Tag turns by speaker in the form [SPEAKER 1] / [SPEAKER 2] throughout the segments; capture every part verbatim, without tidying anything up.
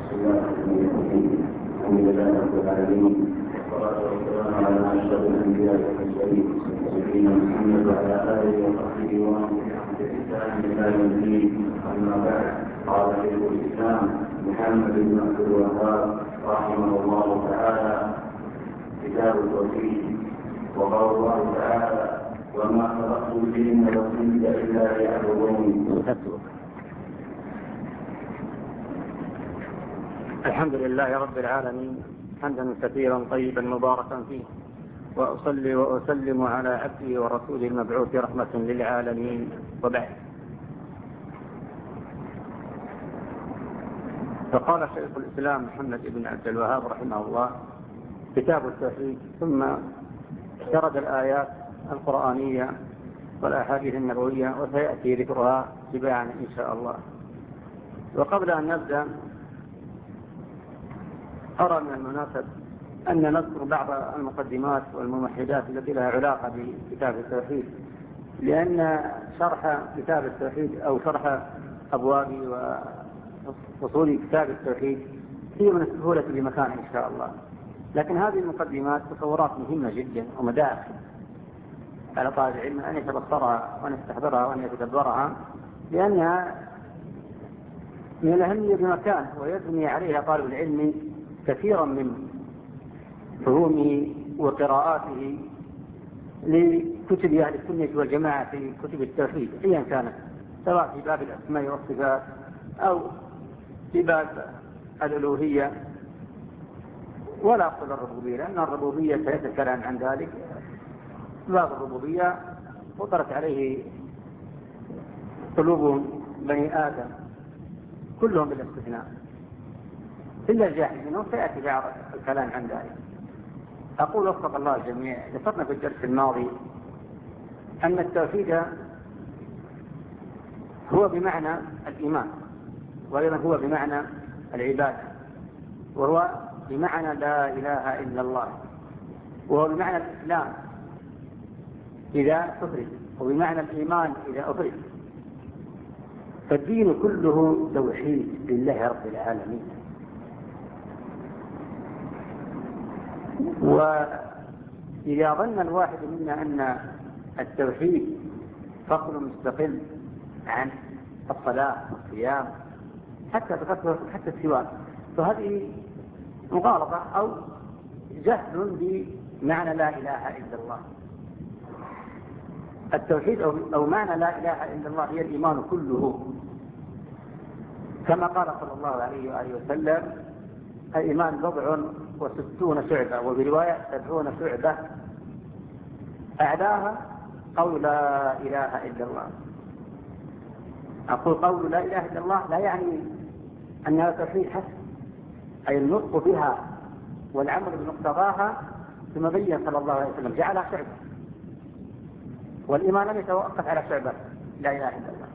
[SPEAKER 1] بسم الله الرحمن الرحيم. الحمد لله رب العالمين، والصلاة والسلام على أشرف الأنبياء والمرسلين سيدنا محمد وعلى آله وصحبه ومن تبعهم بإحسان إلى يوم الدين. أما بعد، قال شيخ الإسلام محمد بن عبد الوهاب رحمه الله تعالى: كتاب التوحيد. وقال الله تعالى: وما خلقت الجن والإنس إلا ليعبدون.
[SPEAKER 2] الحمد لله رب العالمين، حمدا كثيرا طيبا مباركا فيه، وأصلي وأسلم على عبده ورسوله المبعوث رحمة للعالمين، وبعد. فقال شيخ الإسلام محمد بن عبد الوهاب رحمه الله: كتاب التوحيد. ثم سرد الآيات القرآنية والأحاديث النبوية، وسيأتي ذكرها تباعا إن شاء الله. وقبل أن نبدأ، أرى من المناسب أن نذكر بعض المقدمات والممهدات التي لها علاقة بكتاب التوحيد، لأن شرح كتاب التوحيد أو شرح أبواب وفصول كتاب التوحيد هي من السهولة بمكان إن شاء الله، لكن هذه المقدمات تصورات مهمة جدا ومداخل على طالب العلم أن يتبصرها وأن يستحضرها وأن يتدبرها، لأنها من الأهمية بمكان، ويبني عليها طالب العلم كثيرا من فهومه وقراءاته لكتب أهل السنة والجماعة في كتب التوحيد أيا كانت، سواء في باب الأسماء والصفات أو في باب الألوهية، ولا أقصد الربوبية، لأن الربوبية سيأتي الكلام عن ذلك. باب الربوبية وطرت عليه قلوب بني آدم كلهم بلا استثناء إلا الجاهل منهم، سيأتي بعض الكلام عن ذلك. أقول وفق الله الجميع، ذكرنا في الدرس الماضي أن التوحيد هو بمعنى الإيمان، وأيضا هو بمعنى العبادة، وهو بمعنى لا إله إلا الله، وهو بمعنى الإسلام إذا أفرد، وبمعنى الإيمان إذا أفرد. فالدين كله توحيد لله رب العالمين. وإذا ظن الواحد منا أن التوحيد فصل مستقل عن الصلاة والصيام حتى تفكر حتى السواك، فهذه مغالطة أو جهل بمعنى لا إله إلا الله. التوحيد أو معنى لا إله إلا الله هي الإيمان كله، كما قال صلى الله عليه وآله وسلم: الإيمان بضع وستون شعبة، وبرواية سبعون شعبة، أعلاها قول لا إله إلا الله. أقول قول لا إله إلا الله لا يعني أنها توحيد حسب، أي النطق بها والعمل بمقتضاها، ثم بين صلى الله عليه وسلم جعلها شعبة، والإيمان لم يتوقف على شعبة لا إله إلا الله.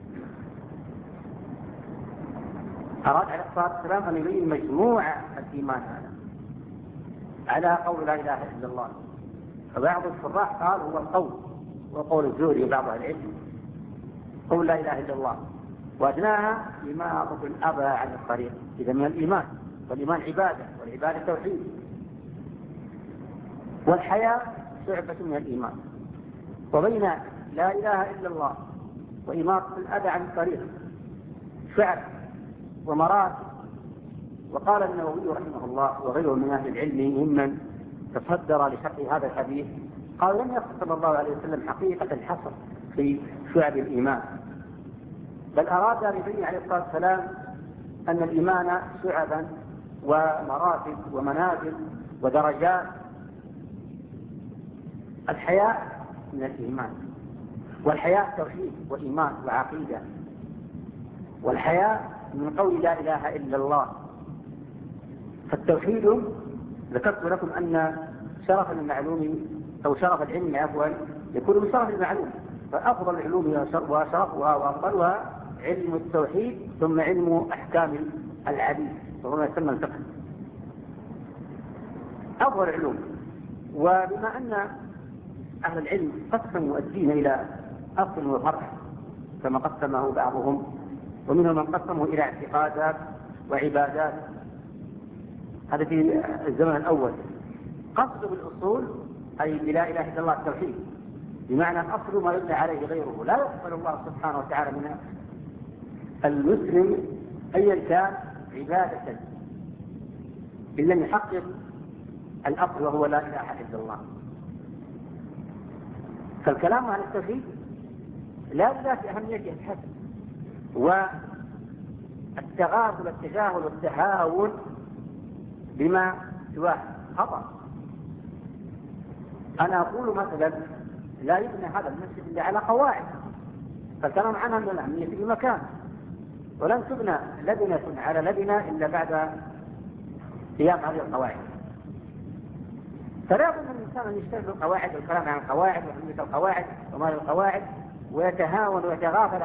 [SPEAKER 2] أراد عليه الصلاة والسلام أن يبين مجموع الإيمان هذا على قول لا إله إلا الله. فبعض الشراح قال هو القول، وقول الزهري وبعض العلم قول لا إله إلا الله، وأدناها إماطة الأذى عن الطريق. إذا من الإيمان، والإيمان عبادة، والعبادة توحيد، والحياة شعبة من الإيمان. وبين لا إله إلا الله وإماطة الأذى عن الطريق شعب ومراتب. وقال النووي رحمه الله وغيره من أهل العلم ممن تصدر لشرح هذا الحديث، قال لم يقصد صلى الله عليه وسلم حقيقة الحصر في شعب الإيمان، بل أراد أن يبين عليه الصلاة والسلام أن الإيمان شعبا ومراتب ومنازل ودرجات. الحياة من الإيمان، والحياة توحيد وإيمان وعقيدة، والحياة من قول لا إله إلا الله. فالتوحيد ذكرت لكم أن شرف المعلوم أو شرف العلم عفوا يكون بشرف المعلوم، فأفضل العلوم وشرفها وأفضلها علم التوحيد، ثم علم أحكام الحديث وهو ما يسمى الفقه، أفضل العلوم. وبما أن أهل العلم قسموا الدين إلى أصل وفرع كما قسمه بعضهم، ومنهم من قسمه إلى اعتقادات وعبادات. هذا في الزمن الأول. قصد بالأصول أي بلا إله إلا الله التوحيد، بمعنى أصل ما يبنى عليه غيره. لا يقبل الله سبحانه وتعالى من المسلم أيا كان عبادة إن لم يحقق الأصل وهو لا إله إلا الله. فالكلام عن التوحيد لا بذات أهميته الحسن، والتغافل والتجاهل والتهاون بما سواه خطأ. أنا أقول مثلا لا يبنى هذا المسجد إلا على قواعد، فالكلام عنها من الأهمية في مكان، ولن تبنى لبنة على لبنة إلا بعد قيام هذه القواعد. فلا بد من الإنسان أن يشتغل القواعد والكلام عن القواعد وأهمية القواعد وما القواعد، ويتهاون ويتغافل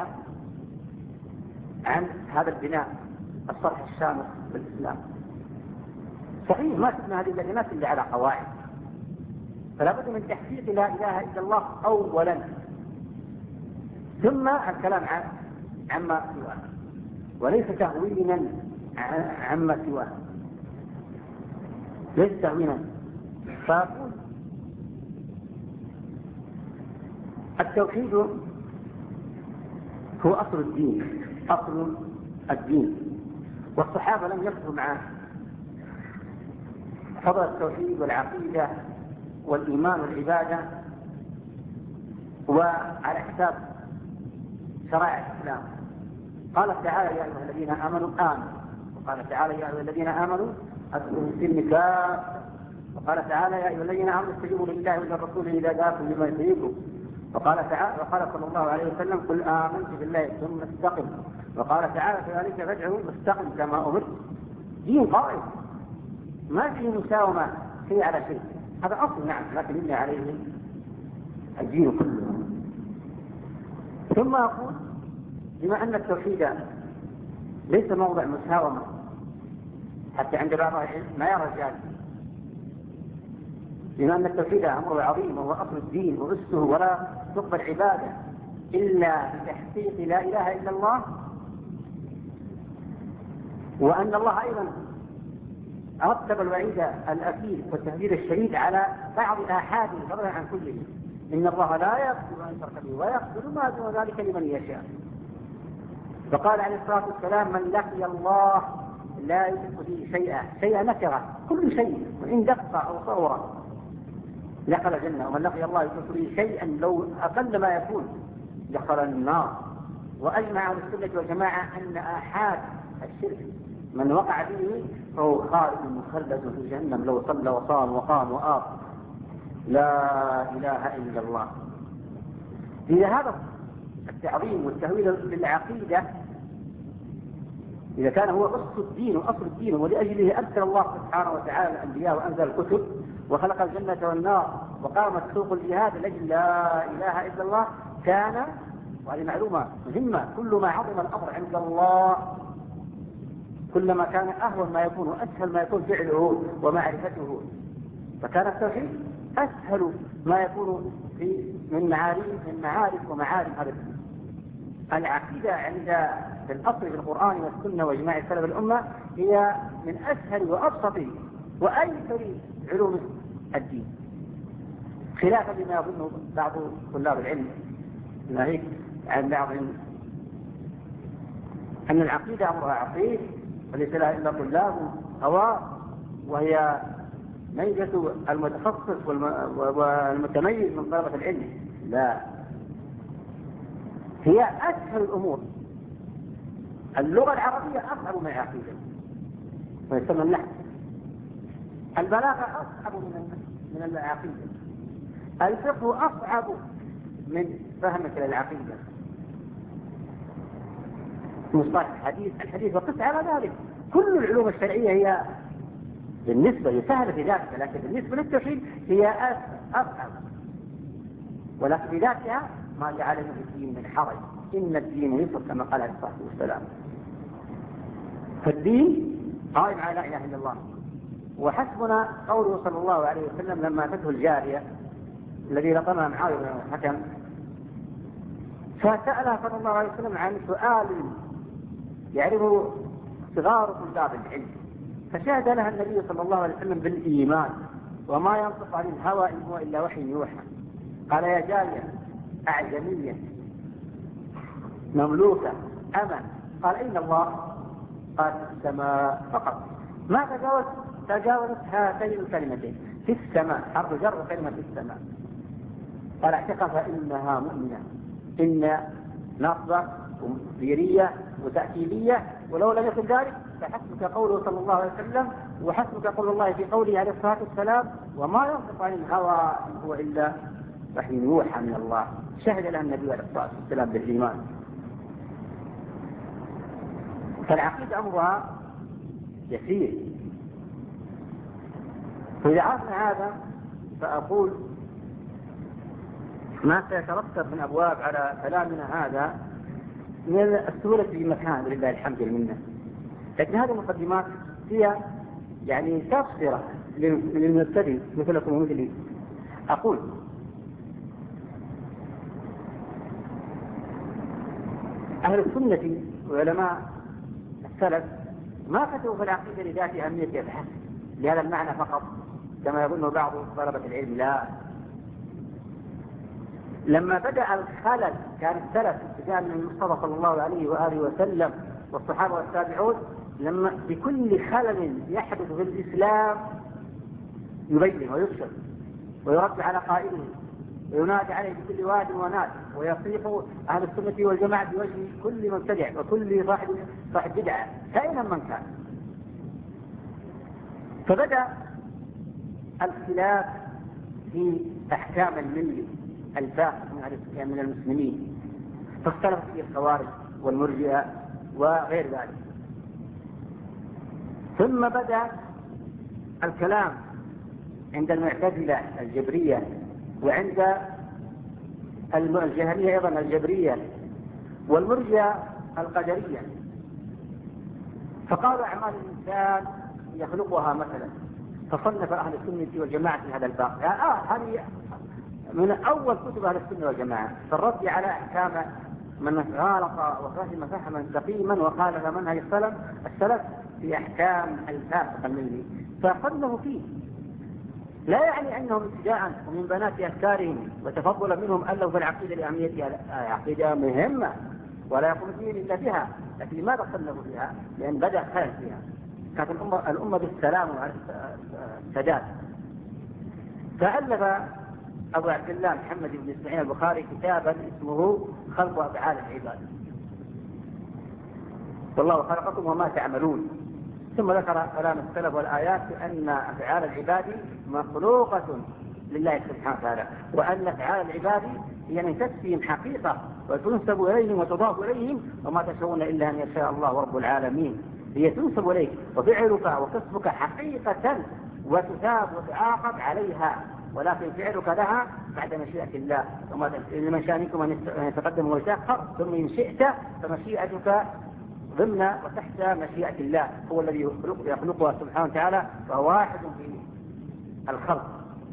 [SPEAKER 2] عن هذا البناء الصرح الشامل بالإسلام. صحيح ما تبنى هذه اللبنات إلا على قواعد، فلا بد من تحقيق لا إله إلا الله أولا، ثم الكلام عن عما سواه، وليس تهوينا عما سواه، ليس تهوينا. فأقول التوحيد هو أصل الدين، أصل الدين، والصحابة لم يكفروا مع فضل التوحيد والعقيدة والإيمان والعبادة وعلى حساب شرائع الإسلام. قال تعالى يا أيها الذين آمنوا آمنوا، وقال تعالى يا أيها الذين آمنوا أدخلوا في السلم كافة، وقال تعالى يا أيها الذين آمنوا استجيبوا لله وللرسول إذا دعاكم لما يحييكم، وقال تعالى وقال صلى الله عليه وسلم قل آمنت بالله ثم استقم، وقال تعالى كذلك فادعوا واستقم كما أمرت. دين قائم ما فيه مساومة شيء على شيء، هذا أصل نعم، لكن يبنى عليه الدين كله. ثم أقول بما أن التوحيد ليس موضع مساومة حتى عند بعض العلم ما يرى ذلك، بما أن التوحيد أمر عظيم وهو أصل الدين وأسه، ولا تقبل عبادة إلا بتحقيق لا إله إلا الله، وأن الله أيضا رتب الوعيد الأكيد والتهديد الشديد على بعض آحاده فضلا عن كله. إن الله لا يغفر أن يشرك به ويغفر ما دون ذلك لمن يشاء. فقال عليه الصلاة والسلام من لقي الله لا يشرك به شيئا، شيئا نكره كل شيء وإن دق أو صور دخل الجنة، ومن لقي الله يشرك به شيئا لو أقل ما يكون دخل النار. وأجمع أهل السنة والجماعة أن آحاد الشرك من وقع به فهو خالد مخلد في جهنم لو صلى وصام وقام وآب لا إله إلا الله. إذا هذا التعظيم والتهويل للعقيدة إذا كان هو أصل الدين وأصل الدين ولأجله أرسل الله سبحانه وتعالى الأنبياء وأنزل الكتب وخلق الجنة والنار وقامت سوق الجهاد لأجل لا إله إلا الله، كان وهذه معلومة مهمة كل ما عظم الأمر عند الله كلما كان أهون ما يكون وأسهل ما يكون فعله ومعرفته، فكان التوحيد أسهل ما يكون في من معارف من معارف ومعارف هذا الدين. العقيدة عند الأصل في القرآن والسنة وإجماع سلف الأمة هي من أسهل وأبسط وأيسر علوم الدين، خلافا لما يظن بعض طلاب العلم ناهيك عن بعضهم أن العقيدة أمرها عقيد وليس لها إلا طلاب هواء، وهي ميزة المتخصص والمتميز من طلبة العلم. لا، هي أسهل الأمور. اللغة العربية أصعب من العقيدة ويسمى النحو. البلاغة أصعب من العقيدة. الفقه أصعب من فهمك للعقيدة. مصطلح الحديث الحديث وقس على ذلك. كل العلوم الشرعية هي بالنسبة هي سهلة في ذاتها، لكن بالنسبة للتوحيد هي أصعب، ولكن في ذاتها ما جعل في الدين من حرج، إن الدين يسر كما قال عليه الصلاة والسلام. فالدين قائم على لا إله إلا الله. وحسبنا قوله صلى الله عليه وسلم لما أتته الجارية الذي لطمها معاوية بن الحكم فسألها صلى الله عليه وسلم عن سؤال يعرفه صغار طلاب العلم، فشهد لها النبي صلى الله عليه وسلم بالإيمان، وما ينطق عن الهوى إن هو إلا وحي يوحى. قال: يا جارية أعجمية مملوكة أما. قال: أين الله؟ قال: في السماء فقط. ما تجاوز تجاوزت هاتين الكلمتين، في السماء، حرف جر كلمة في السماء. قال: اعتقد فإنها مؤمنة. إن نصبة ومثيرية وتأكيدية، ولو لم يكن ذلك فحسبك قوله صلى الله عليه وسلم، وحسبك قول الله في قوله عليه الصلاة والسلام: وما ينطق عن الهوى إن هو إلا وحي يوحى من الله. شهد لها النبي عليه الصلاة والسلام بالإيمان. فالعقيدة أمرها يسير. فإذا عرفنا هذا فأقول ما سيترتب من أبواب على كلامنا هذا من السهولة في مكان، لله الحمد لله. لكن هذه المقدمات هي يعني تبصرة للمبتدئ مثلكم ومثلي. أقول: أهل السنة وعلماء السلف ما كتبوا في العقيدة لذات أهمية البحث لهذا المعنى فقط كما يظن بعض طلبة العلم. لا، لما بدأ الخلل كان السلف ابتداء من المصطفى صلى الله عليه وآله وسلم والصحابة والتابعون، لما بكل خلل يحدث في الإسلام يبين ويفشل ويرد على قائله وينادي عليه بكل واد وناد، ويصيح أهل السنة والجماعة بوجه كل مبتدع وكل صاحب صاحب بدعة كائنا من كان. فبدأ الخلاف في أحكام الملي الفاسد من المسلمين، فاختلف فيه الخوارج والمرجئة وغير ذلك. ثم بدأ الكلام عند المعتزلة الجبرية، وعند الجهمية أيضا الجبرية، والمرجئة القدرية. فقالوا أعمال الإنسان يخلقها مثلا، فصنف أهل السنة والجماعة في هذا الباب. آه هذه من أول كتب أهل السنة والجماعة في الرد على أحكام من غالط وفهم فهما سقيما وخالف منهج السلف السلف في أحكام الفاسق الملي، فصنفوا فيه. لا يعني أنهم ابتداء ومن بنات أفكارهم وتفضل منهم ألوا في العقيدة لأهميتها. عقيدة مهمة ولا يقوم الدين إلا بها، لكن لماذا صنفوا فيها؟ لأن بدأ خير فيها. كانت الأمة, الأمة بالسلام والسداد. فألف أبو عبد الله محمد بن إسماعيل البخاري كتابا اسمه خلق أفعال العباد، والله خلقكم وما تعملون. ثم ذكر كلام السلف والآيات بأن أفعال العباد مخلوقة لله سبحانه وتعالى، وأن أفعال العباد هي من كسبهم حقيقة وتنسب إليهم وتضاف إليهم، وما تشاءون إلا أن يشاء الله رب العالمين. هي تنسب إليك وفعلك وكسبك حقيقة وتثاب وتعاقب عليها، ولكن فعلك لها بعد مشيئة الله. وما لمن شاء منكم أن يتقدم ويتأخر، ثم إن شئت فمشيئتك ضمن وتحت مشيئة الله. هو الذي يخلق يخلقها سبحانه وتعالى، فهو واحد في الخلق.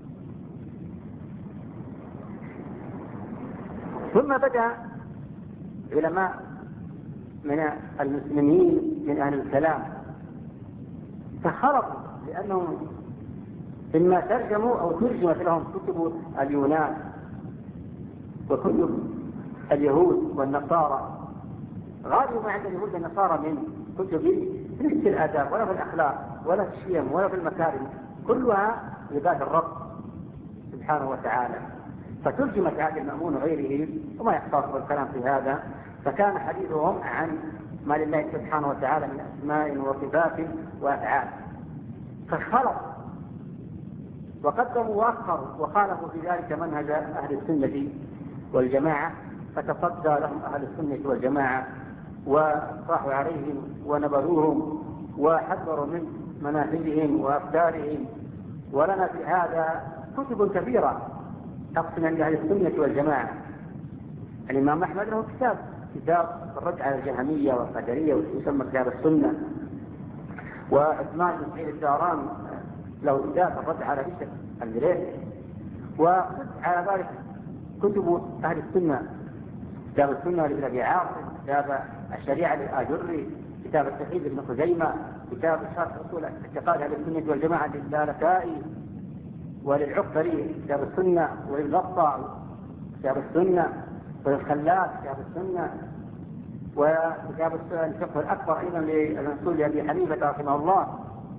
[SPEAKER 2] ثم بدأ علماء من المسلمين من أهل الكلام فخلطوا، لأنهم إما ترجموا أو ترجمت لهم كتب اليونان وكتب اليهود والنصارى. غالب ما عند اليهود والنصارى من كتب ليس في الآداب ولا في الأخلاق ولا في الشيم ولا في المكارم، كلها عباد الرب سبحانه وتعالى. فترجمت هذه المأمون وغيره، وما يحتاج الكلام في هذا. فكان حديثهم عن ما لله سبحانه وتعالى من أسماء وصفات وأفعال، فخلط وقدموا وأخروا وخالفوا في ذلك منهج أهل السنة والجماعة، فتصدى لهم أهل السنة والجماعة وصاحوا عليهم ونبذوهم وحذروا من مناهجهم وأفكارهم. ولنا في هذا كتب كثيرة تقسم عند أهل السنة والجماعة. الإمام أحمد له كتاب كتاب الرد على الجهمية والقدرية ويسمى كتاب السنة، وعثمان بن سعيد الداراني له كتاب الرد على بشر المريسي، وقد على ذلك كتب أهل السنة، كتاب السنة لابن أبي عاصم، كتاب الشريعة للآجري، كتاب التوحيد ابن خزيمة، كتاب شرح أصول اعتقاد أهل السنة والجماعة للالكائي وللعقبري كتاب السنة، وللغطاء كتاب السنة، وللخلاف كتاب السنة، وكتاب الفقه الأكبر أيضا للمنصور لأبي حنيفة رحمه الله.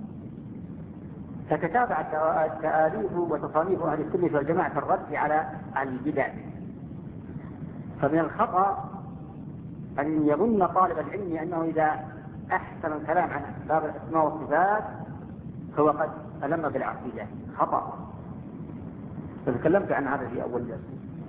[SPEAKER 2] فتتابع تآليف وتصانيف أهل السنة والجماعة في الرد على البدع. فمن الخطأ أن يظن طالب العلم أنه إذا أحسن الكلام عن باب الأسماء والصفات هو قد ألم بالعقيدة. خطأ. فتكلمت عن هذا في أول درس.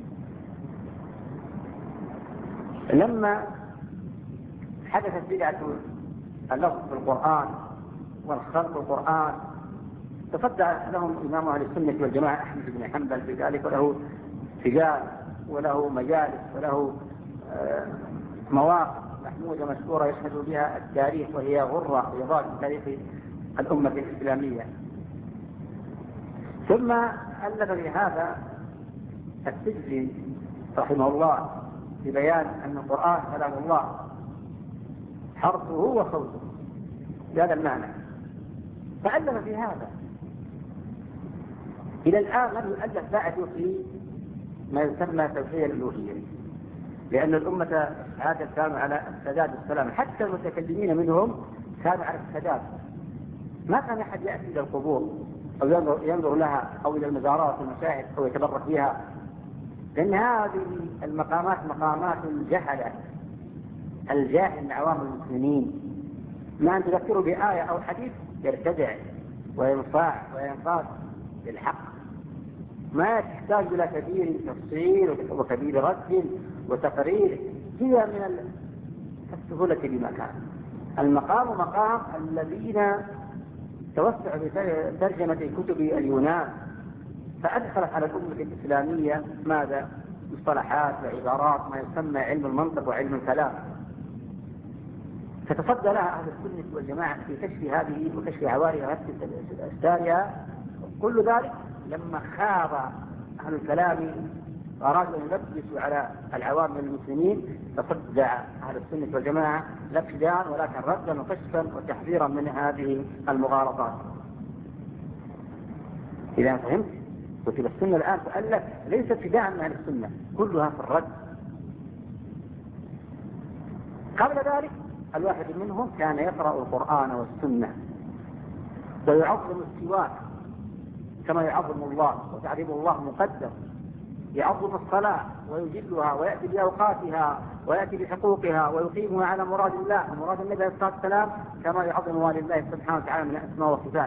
[SPEAKER 2] لما حدثت بدعة اللفظ في القرآن والخلق في القرآن تصدى لهم إمام أهل السنة والجماعة أحمد بن حنبل في ذلك، وله سجال وله مجالس وله مواقف محمودة مشهورة يشهد بها التاريخ، وهي غرة بيضاء في تاريخ الأمة الإسلامية. ثم ألف بهذا السجلي رحمه الله في بيان أن القرآن كلام الله حرفه وصوته بهذا المعنى، فألف في هذا. إلى الآن لم يؤلف بعد في ما يسمى توحيد الألوهية، لأن الأمة هذا كانوا على السداد والسلام، حتى المتكلمين منهم كانوا على السداد. ما كان أحد يأتي إلى القبور أو ينظر, ينظر لها أو إلى المزارات والمشاهد أو يتبرك بها، لأن هذه المقامات مقامات الجهلة الجاهل من عوام المسلمين. ما أن تذكروا بآية أو حديث يرتدع وينصاع وينقاد للحق، ما تحتاج إلى كبير تفصيل وكبير رد وتقرير، هي من السهولة بمكان. المقام مقام الذين توسعوا بترجمة كتب اليونان، فأدخلت على الأمة الإسلامية ماذا؟ مصطلحات وعبارات ما يسمى علم المنطق وعلم الكلام، فتصدى لها أهل السنة والجماعة في كشف هذه وكشف عوارض أستارها. كل ذلك لما خاض أهل الكلام وأرادوا أن يلبسوا على العوام من المسلمين، تصدع أهل السنة والجماعة لا ابتداء ولكن ردا وكشفا وتحذيرا من هذه المغالطات. إذا فهمت؟ كتب السنة الآن تؤلف ليس ابتداء من أهل السنة، كلها في الرد. قبل ذلك الواحد منهم كان يقرأ القرآن والسنة ويعظم السواك كما يعظم الله، وتعظيم الله مقدر. يعظم الصلاة ويجلها ويأتي بأوقاتها ويأتي بحقوقها ويقيمها على مراد الله ومراد النبي عليه الصلاة والسلام كما يعظم والي الله سبحانه وتعالى من الأسماء والصفات.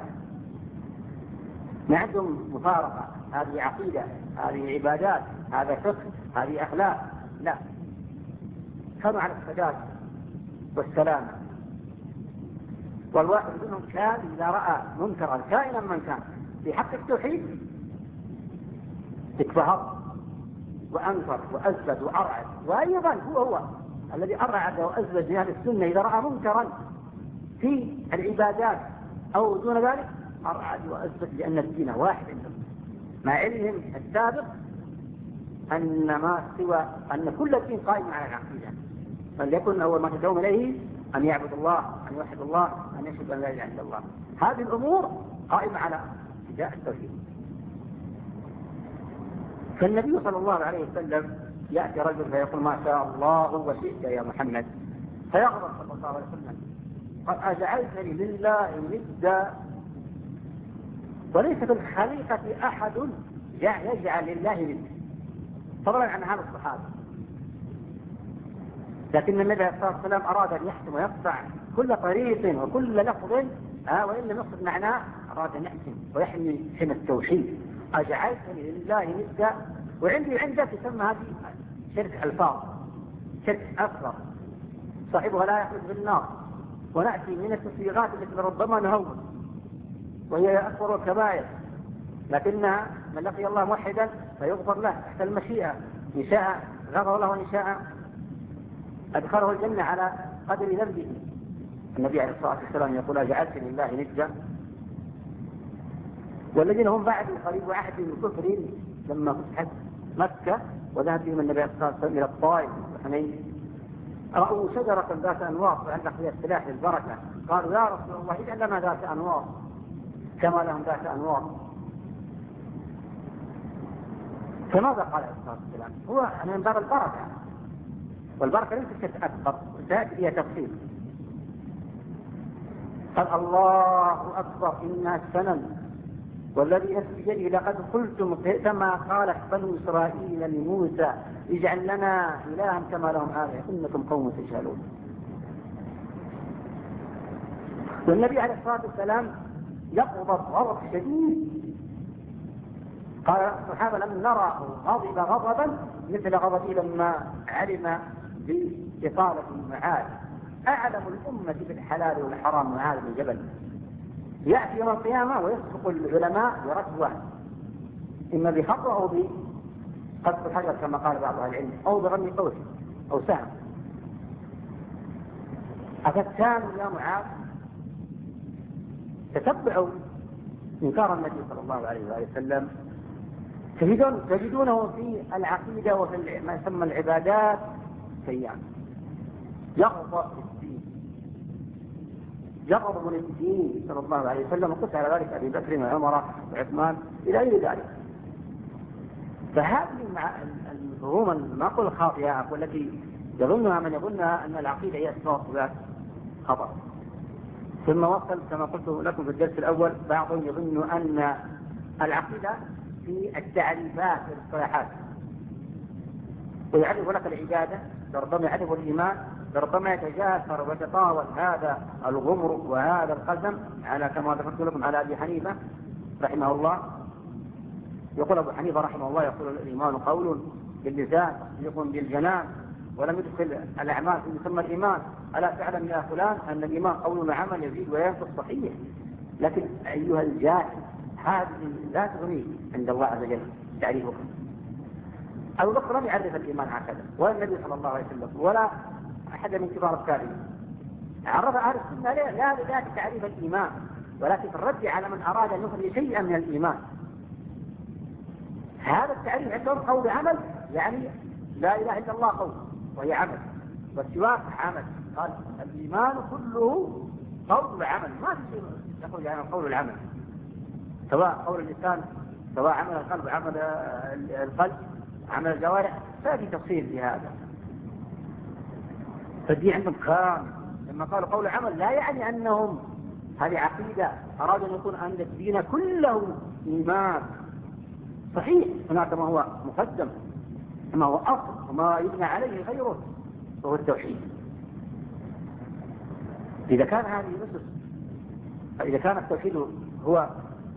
[SPEAKER 2] ما عندهم مفارقة، هذه عقيدة، هذه عبادات، هذا فقه، هذه أخلاق، لا، كانوا على السداد والسلام. والواحد منهم كان إذا رأى منكرا كائنا من كان في حق التوحيد اكبهر وأنكر وأزد وأرعد، وأيضا هو هو الذي أرعد وأزد من أهل السنة إذا رأى منكرا في العبادات أو دون ذلك أرعد وأزد، لأن الدين واحد عندهم، مع علمهم السابق أن ما سوى أن كل الدين قائم على العقيدة، فليكن أول ما تدعون إليه أن يعبد الله، أن يوحد الله، أن يشهد أن لا إله إلا الله. هذه الأمور قائمة على ابتداء التوحيد. فالنبي صلى الله عليه وسلم يأتي رجل فيقول ما شاء الله وشئت يا محمد، فيغضب صلى الله عليه وسلم قد أجعلتني لله ندا، وليس في الخليقة أحد يجعل لله ندا فضلا عن هذا الصحابة. لكن النبي عليه الصلاة والسلام أراد أن يحسم ويقطع كل طريق وكل لفظ آه وإن لم يقصد معناه، أراد أن يحسم ويحمي حمى التوحيد. أجعلتني لله ندا، وعندي عندك تسمى هذه شرك ألفاظ، شرك أكبر صاحبها لا يخلد بالنار، ونأتي من التصيغات التي ربما نهون وهي أكبر الكبائر، لكنها من لقي الله موحدا فيغفر له تحت المشيئة، إن شاء غفر له وإن شاء أدخله الجنة على قدر ذنبه. النبي عليه الصلاة والسلام يقول أجعلت لله ندا. والذين هم بعد قريب عهد الكفر لما فتحت مكة وذهب بهم النبي عليه الصلاة والسلام إلى الطائف وحنين رأوا شجرة ذات أنواط وعندك فيها السلاح للبركة، قالوا يا رسول الله اجعل لنا ذات أنواط كما لهم ذات أنواط. فماذا قال عليه الصلاة والسلام؟ هو من باب البركة، والبركة لم تتأثر وتأتي فيها تفصيل. قال الله أكبر إنها السنن والذي نفسي بيده لقد قلتم كما قالت بنو إسرائيل لموسى اجعل لنا إلها كما لهم آلهة إنكم قوم تجهلون. والنبي عليه الصلاة والسلام يغضب غضب شديد. قال الصحابة لم نرى غضب غضبا مثل غضبه لما علم بإطالة المعاد. أعلم الأمة بالحلال والحرام معاذ بن جبل يأتي يوم القيامة ويسبق العلماء بركوة، إما بخطأ أو بقذف الحجر كما قال بعض أهل العلم، أو برمي قوس أو سهم. أفتان يا معاذ تتبعوا إنكار النبي صلى الله عليه وآله وسلم، تجدون تجدونه في العقيدة وفي ما يسمى العبادات سيئا، يغضب الدين، يغضب من الدين صلى الله عليه وسلم، وقلت على ذلك أبي بكر وعمر وعثمان إلى غير ذلك. فهذه المفهوم النقل الخاطئة والتي يظنها من يظنها أن العقيدة هي أسباب خطأ. ثم وصل كما قلت لكم في الدرس الأول بعضهم يظن أن العقيدة في التعريفات والاصطلاحات، ويعرف لك العبادة، ربما يعرف الإيمان، ربما يتجاثر ويتطاول هذا الغمر وهذا القسم على كما ذكرت لكم على أبي حنيفة رحمه الله. يقول أبو حنيفة رحمه الله يقول الإيمان قول باللسان يقول بالجنان ولم يدخل الأعمال في مسمى الإيمان. ألا تعلم يا فلان أن الإيمان قول وعمل يزيد وينقص صحيح. لكن أيها الجاهل هذه لا تغني عند الله عز وجل تعريفكم. أبو بكر لم يعرف الإيمان هكذا، ولا النبي صلى الله عليه وسلم ولا أحد من كبار التابعين. عرف أهل السنة لا لذات تعريف الإيمان، ولكن الرد على من أراد أن يخرج شيئا من الإيمان. هذا التعريف عندهم قول عمل، يعني لا إله إلا الله قول وهي عمل، والسواك عمل. قال الإيمان كله قول وعمل، ما في شيء يخرج عن القول والعمل، سواء قول اللسان سواء عمل القلب عمل القلب عمل الجوارح، ففي تفصيل في هذا. فالدين عندهم كامل. لما قالوا قول عمل لا يعني أنهم هذه عقيدة، أرادوا أن يكون أن الدين كله إيمان. صحيح هناك ما هو مقدم، ما هو أصل وما يبنى عليه غيره وهو التوحيد. إذا كان هذه الأسس، إذا كان التوحيد هو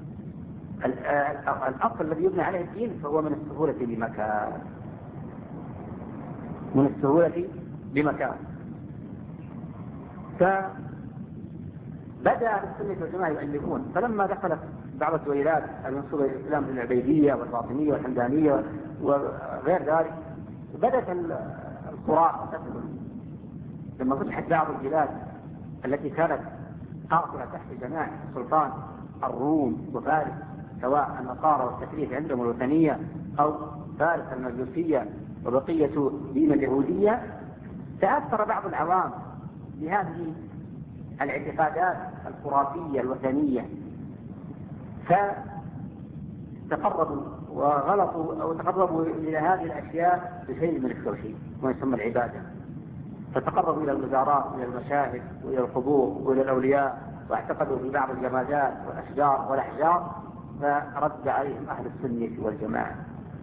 [SPEAKER 2] الأصل الذي يبنى عليه الدين، فهو من السهولة بمكان، من السهولة بمكان. فبدأ السنة والجماعة يؤلفون، فلما دخلت بعض التويلات المنسوبة إلى الإسلام في العبيدية والباطنية والحمدانية وغير ذلك، بدأت القراء تدخل. لما فتحت بعض البلاد التي كانت قاصرة تحت جناح سلطان الروم وفارس، سواء النصارى والتكليف عندهم الوثنية أو فارس المجوسية وبقية دين اليهودية، تأثر بعض العوام بهذه الاعتقادات الخرافية الوثنية، فتقربوا وغلطوا أو تقربوا إلى هذه الأشياء بشيء من التوحيد ما يسمى العبادة. فتقربوا إلى الوزارات وإلى المشاهد وإلى القبور وإلى الأولياء، واعتقدوا في بعض الجمادات والأشجار والأحجار، فرد عليهم أهل السنة والجماعة.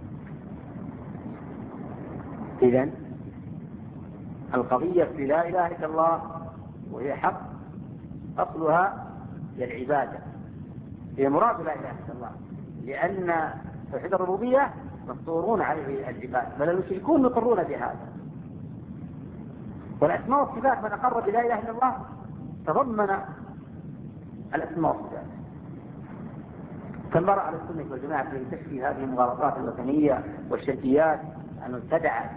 [SPEAKER 2] إذن القضية في لا إله إلا الله وهي حق، أصلها هي العبادة، هي مراد لا إله إلا الله، لأن توحيد الربوبية مفطورون عليه العباد، بل المشركون يقرون بهذا. والأسماء والصفات من أقر بلا إله إلا الله تضمن الأسماء والصفات. فالمرء على السنة والجماعة في تشفي هذه المغالطات الوثنية والشركيات المبتدعة.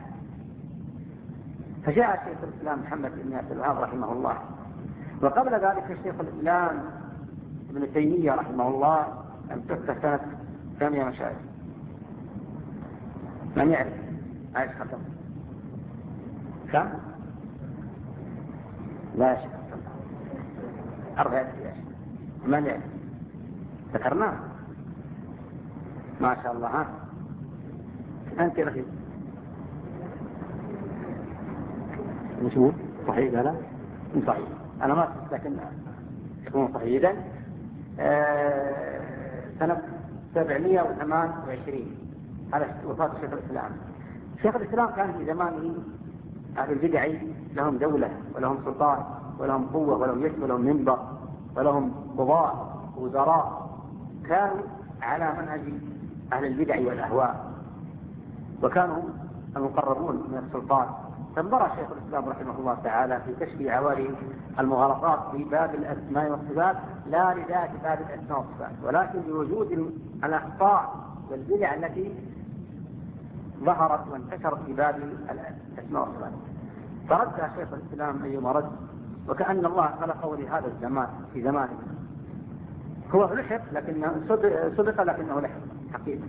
[SPEAKER 2] فجاء شيخ الإسلام محمد بن عبد الوهاب رحمه الله، وقبل ذلك الشيخ الإسلام ابن تيمية رحمه الله أن تفتح سنة ثانية مشاهد. من يعرف؟ عايش خطأ كم؟ لا شك. أربعة أشياء من يعني ذكرناه ما شاء الله. ها أنت رخيص نشوف صحيح لا صحيح أنا ما أصدق لكن يكون صحيح. إذن آه سنة سبعمائة وثمانية وعشرين على وفاة شيخ الإسلام. شيخ الإسلام كان في زمانه أهل البدع لهم دولة ولهم سلطان ولهم قوة ولهم يد ولهم منبر ولهم قضاء وزراء، كانوا على منهج أهل البدع والأهواء وكانوا المقربون من السلطان. فانظر شيخ الإسلام رحمه الله تعالى في كشف عوالي المغالطات في باب الأسماء والصفات، لا لذات باب الأسماء والصفات ولكن لوجود الأخطاء والبدع التي ظهرت وانتشرت في باب الأسماء والصفات. فرد شيخ الإسلام أيما رد، وكأن الله خلقه لهذا الزمان في زمانه. هو لحق لكنه سبق لكنه لحق حقيقة.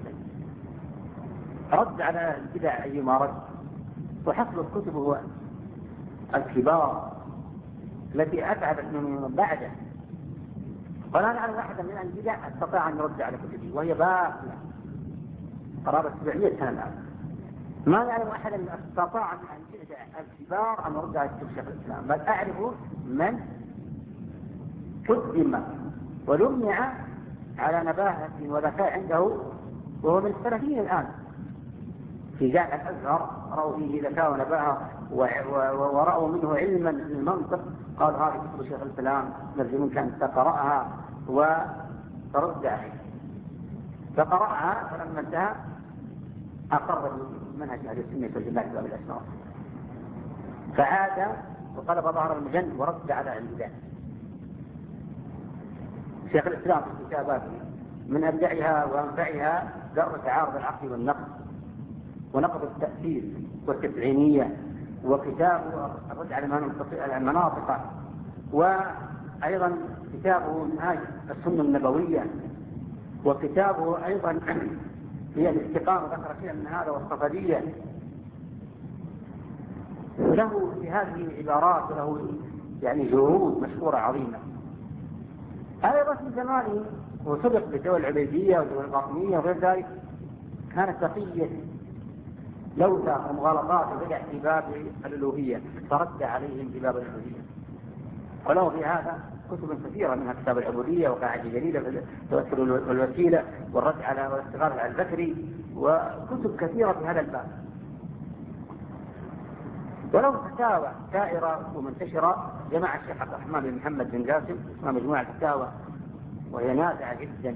[SPEAKER 2] رد على البدع أيما رد، وحصلت كتبه الكبار التي أتعبت من بعده، ولا نعلم أحدا من البدع استطاع أن يرد على كتبه وهي باقية قرابة سبعمائة سنة الآن. ما نعلم أحدا استطاع من البدع الكبار أن يرد على كتب شيخ الإسلام، بل أعرف من قدم ولمع على نباهة وذكاء عنده وهو من السلفيين الآن في جامعة الأزهر، رأوا فيه ذكاء ونباهة ورأوا منه علما المنطق، قال هذه كتب شيخ الإسلام نرجو منك أن تقرأها وترد عليه. فقرأها فلما انتهى أقر منهج أهل السنة والجماعة في باب الأسماء، فعاد وقلب ظهر المجن ورد على البدع. شيخ الإسلام في كتاباته من أبدعها وأنفعها درء تعارض العقل والنقل ونقض التأثير والتسعينية، وكتاب الرد على المناطق، وأيضا كتابه منهاج السنة النبوية، وكتابه أيضا هي الاستقامة ذكر شيئا من هذا والصفدية. له في هذه العبارات له يعني جهود مشهورة عظيمة. أيضا في زمانه وسبق بالدول العبيدية والدول الفاطمية وغير ذلك كانت بقية لوثة ومغالطات وبدع في باب الألوهية، فرد عليهم في باب الألوهية. ولو في هذا كتب كثيرة منها كتاب العبودية وقاعدة جليلة في التوسل والوسيلة والرد على والاستغاثة على البكري، وكتب كثيرة في هذا الباب. ولو فتاوى سائرة ومنتشرة جمع الشيخ عبد الرحمن بن محمد بن قاسم اسمها مجموعة الفتاوى وهي نافعة جدا.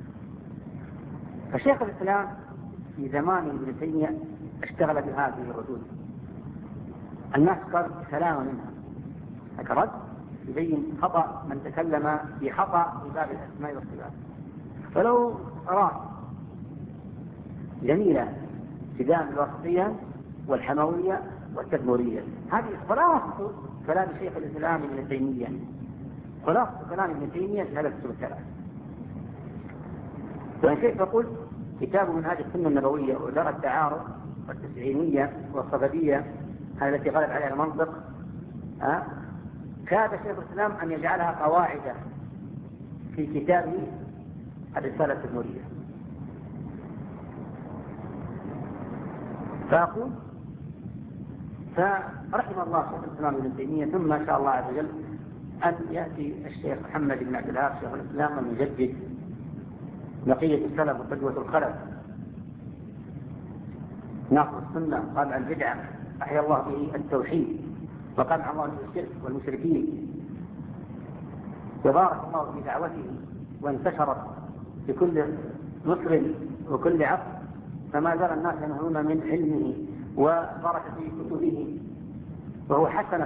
[SPEAKER 2] فشيخ الإسلام في زمان ابن تيمية اشتغل بهذه الردود، الناس قال سلام منها أكرد يبين خطأ من تكلم في خطأ في باب الأسماء والصفات. فلو أراد جميلة تدام الوسطية والحموية والتدمرية، هذه خلاصة كلام شيخ الإسلام ابن تيمية، خلاصة كلام ابن تيمية في هذا الكتب الثلاث. وإن شئت فقل كتاب منهاج السنة النبوية ودرء التعارض والتسعينية والصفدية التي غلب عليها المنطق، أه؟ كاد شيخ الإسلام أن يجعلها قواعد في كتابه الرسالة التدمرية. فأقول فرحم الله شيخ الإسلام ابن تيمية، ثم ما شاء الله عز وجل أن يأتي الشيخ محمد بن عبد الوهاب شيخ الإسلام المجدد بقية السلف وقدوة الخلف ناصر السنة قام عن البدعة أحيا الله به التوحيد وقام عن الله به الشرك والمشركين، وبارك الله في دعوته وانتشرت في كل مصر وكل عصر، فما زال الناس ينهون من علمه وبارك في كتبه، وهو حسنة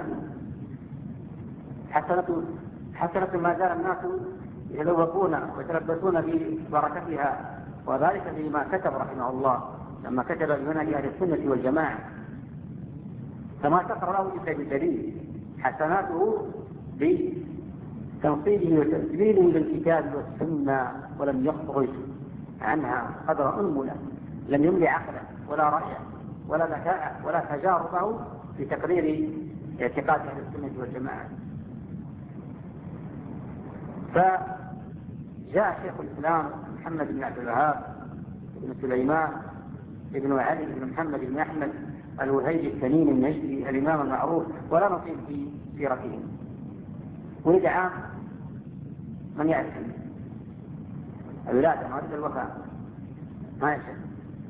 [SPEAKER 2] حسنة حسنة ما زال الناس يتذوقون ويتلبسون ببركتها، وذلك بما كتب رحمه الله لما كتب بمنهج أهل السنة والجماعة، فما سخر له إلا بالدليل، حسناته بتنصيبه وتسليله للكتاب والسنة، ولم يخرج عنها قدر أنملة، لم يملي عقله ولا رأيه ولا ذكاءه ولا تجاربه في تقرير اعتقاد أهل السنة والجماعة. فجاء شيخ الإسلام محمد بن عبد الوهاب بن سليمان بن علي بن محمد بن أحمد الوهيبي التميمي النجدي الإمام المعروف ولا نطيل في سيرته. ولد عام من يعرف الولادة ما الوفاة ما يشهد.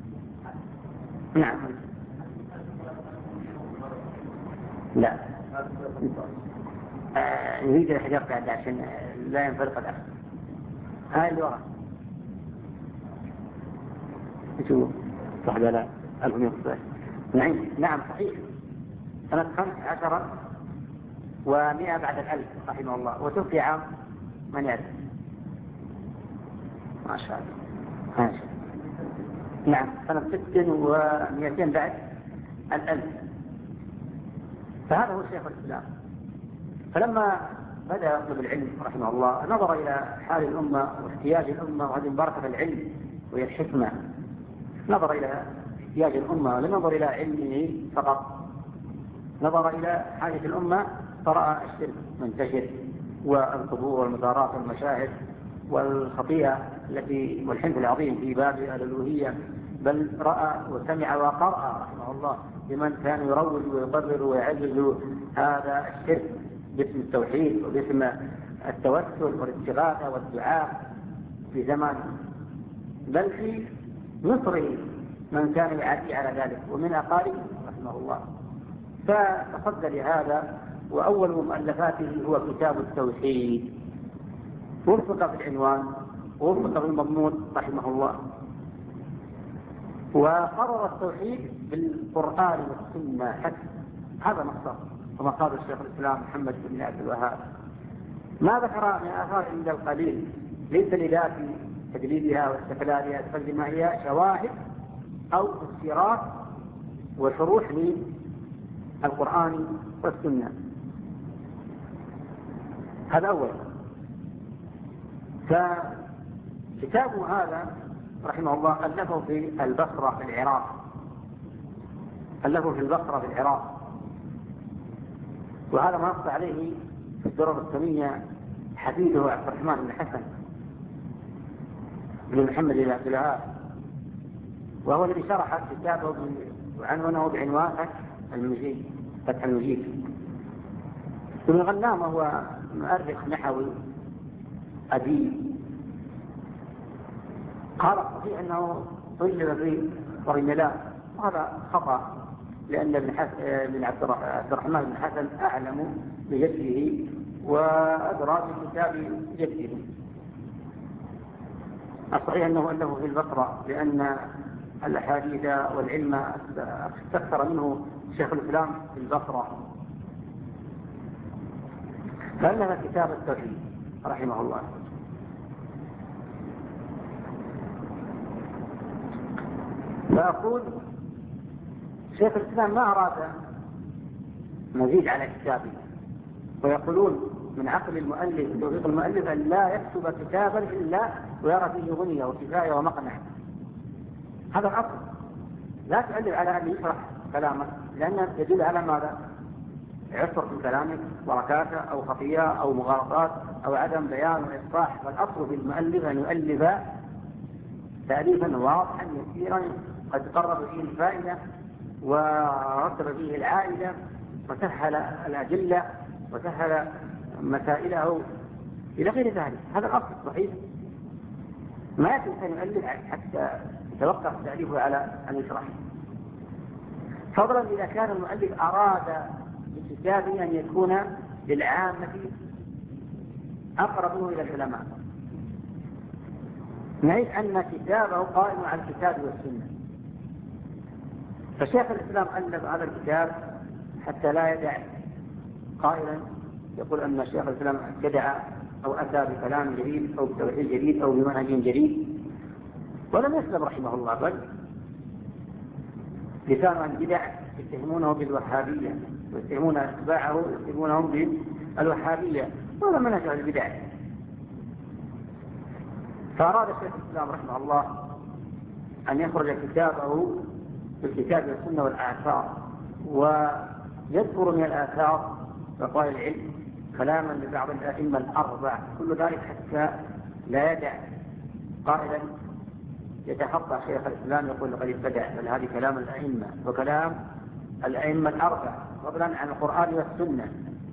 [SPEAKER 2] نعم لا آه نريد الحجر بعد عشان لا ينفرق الأخ. هاي اللي وراء شو صح لا ألف نعم نعم صحيح سنة خمس عشر ومئة بعد الألف رحمه الله وتوفي عام من يعرف ما شاء الله ما شاء الله. نعم سنة ست ومئتين بعد الألف. فهذا هو شيخ الإسلام. فلما بدأ يطلب العلم رحمه الله نظر إلى حال الأمة واحتياج الأمة وهذه بركة العلم وهي الحكمة. نظر إلى احتياج الأمة ولم ينظر إلى علمه فقط، نظر إلى حاجة الأمة فرأى الشرك منتشر والقبور والمزارات والمشاهد والخطيئة التي والحنث العظيم في باب الألوهية، بل رأى وسمع وقرأ رحمه الله لمن كان يروج ويقرر ويعزز هذا الشرك باسم التوحيد وباسم التوسل والاستغاثة والدعاء في زمان، بل في مصره من كان يعدي على ذلك ومن أقاربه رحمه الله. فتصدى لهذا وأول مؤلفاته هو كتاب التوحيد، وفق في العنوان ووفق في المضمون رحمه الله، وقرر التوحيد بالقرآن والسنة حتى هذا مقصد ومقاصد الشيخ الإسلام محمد بن عبد الوهاب. ما ذكر من آثار إلا القليل ليس لذات تدليلها واستقلالها بل ما هي شواهد أو تفسيرات وشروح للقرآن والسنة. هذا أول. فكتابه هذا رحمه الله ألفه في البصرة في العراق، ألفه في البصرة في العراق، وهذا ما نص عليه في الدرر السنية حفيده عبد الرحمن بن حسن بن محمد بن عبد الوهاب، وهو الذي شرح كتابه وعنونه بعنوان فتح المجيد فتح المجيد. ابن غنام هو مؤرخ نحوي أديب، قال صحيح أنه طلب في ورملان، وهذا خطأ لأن ابن عبد الرحمن بن حسن أعلم بجده وأدرى بكتاب جده. الصحيح أنه أنه في البصرة لأن الأحاديث والعلم استكثر منه شيخ الإسلام في البصرة، فألف كتاب التوحيد رحمه الله. فأقول شيخ الإسلام ما أراد مزيد على كتابه، ويقولون من عقل المؤلف توفيق المؤلف أن لا يكتب كتابا إلا ويرى فيه غنية وكفاية ومقنع. هذا الأصل، لا تؤلف على أن يشرح كلامه لأنه يدل على ماذا؟ عسر في كلامه وركاكة أو خطيئة أو مغالطات أو عدم بيان وإصلاح. فالأصل في المؤلف أن يؤلف تأليفا واضحا يسيرا قد قرب فيه الفائدة ورتب فيه العائلة وسهل الأدلة وسهل مسائله إلى غير ذلك. هذا الأصل صحيح. ما يمكن أن يؤلف حتى يتوقف تأليفه على أن يشرح، فضلا إذا كان المؤلف أراد بكتابه أن يكون للعامة أقرب منه إلى العلماء، نعيد أن كتابه قائم على الكتاب والسنة. فشيخ الإسلام ألف هذا الكتاب حتى لا يدع قائلا يقول أن شيخ الإسلام ابتدع أو أتى بكلام جديد أو بتوحيد جديد أو بمنهج جديد، ولم يسلم رحمه الله، بل لسان عن بدع يتهمونه بالوهابية ويتهمون أتباعه يتهمونهم بالوهابية، ولا منهج البدع. فأراد شيخ الإسلام رحمه الله أن يخرج كتابه بالكتاب والسنة والآثار، ويذكر من الآثار وقال العلم كلاما لبعض الأئمة الأربع، كل ذلك حتى لا يدع قائلا يتخطى شيخ الإسلام يقول قد ابتدع، بل هذه كلام الأئمة وكلام الأئمة الأربع فضلا عن القرآن والسنة.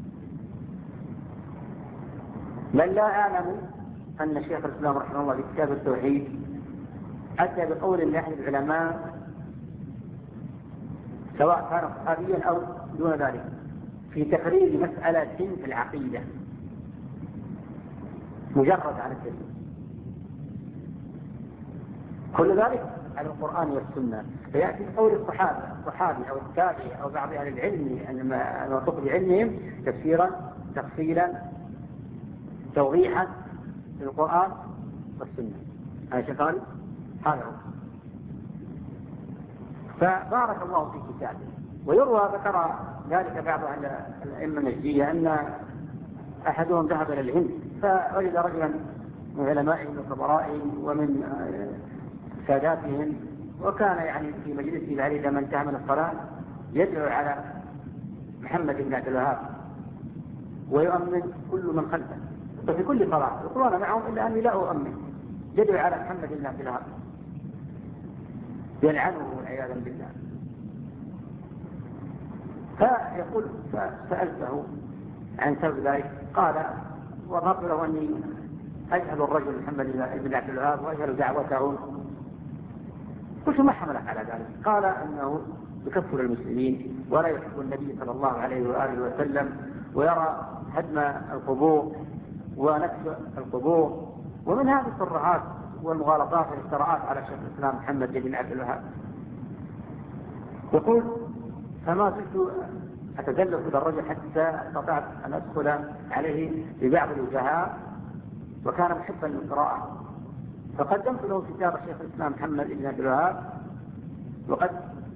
[SPEAKER 2] بل لا أعلم أن شيخ الإسلام رحمه الله في كتاب التوحيد أتى بقول لأحد العلماء سواء كان صحابيا أو دون ذلك في تقرير مسألة في العقيدة مجرد عن الدليل، كل ذلك على القرآن والسنة. فيأتي قول الصحابة الصحابي أو التابعي أو بعض أهل العلم أن نطق بعلمهم تفسيرا تفصيلا توضيحا في القرآن والسنة. هذا شيء قال هذا هو. فبارك الله في كتابه. ويروى ذكر ذلك بعض الأئمة النجدية أن أحدهم ذهب إلى الهند فوجد رجلا من علمائهم وكبرائهم ومن ساداتهم، وكان يعني في مجلسه بعيد من انتهى من الصلاة يدعو على محمد بن عبد الوهاب ويؤمن كل من خلفه، ففي كل صلاة يقولون معهم إلا أني لا أؤمن، يدعو على محمد بن عبد الوهاب يلعنه عياذا بالله. فيقول فسألته عن سبب ذلك قال وظهرت له أني أجهل الرجل محمد بن عبد الوهاب وأجهل دعوته. قلت ما حملك على ذلك؟ قال أنه يكفر المسلمين ولا يحب النبي صلى الله عليه وآله وسلم ويرى هدم القبور ونكس القبور، ومن هذه الصراعات والمغالطات والافتراءات على شيخ الإسلام محمد بن عبد الوهاب. يقول فما زلت أتزلف إلى الرجل حتى استطعت أن أدخل عليه ببعض الوجهاء وكان محبا للقراءة، فقدمت له كتاب شيخ الإسلام محمد بن عبد الوهاب وقد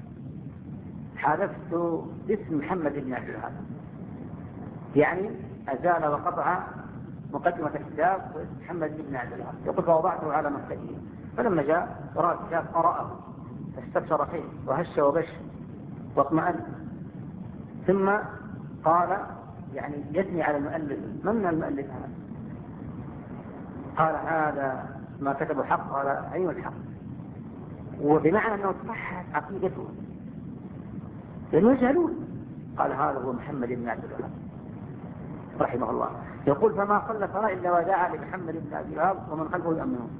[SPEAKER 2] حذفت اسم محمد بن عبد الوهاب، يعني أزال وقطع مقدمة الكتاب محمد بن عبد الوهاب. يقول فوضعته على مكتبه، فلما جاء قرأ الكتاب قرأه فاستبشر خير وهش وبش واطمأن، ثم قال يعني يثني على المؤلف من المؤلف هذا؟ قال هذا ما كتبه حق. قال أين الحق؟ وبمعنى أنه صحت عقيدته لأنه يجهلون. قال هذا هو محمد بن عبد الوهاب رحمه الله. يقول فما صلى صلاة إلا ودعا لمحمد بن عبد الوهاب ومن خلفه يؤمنون.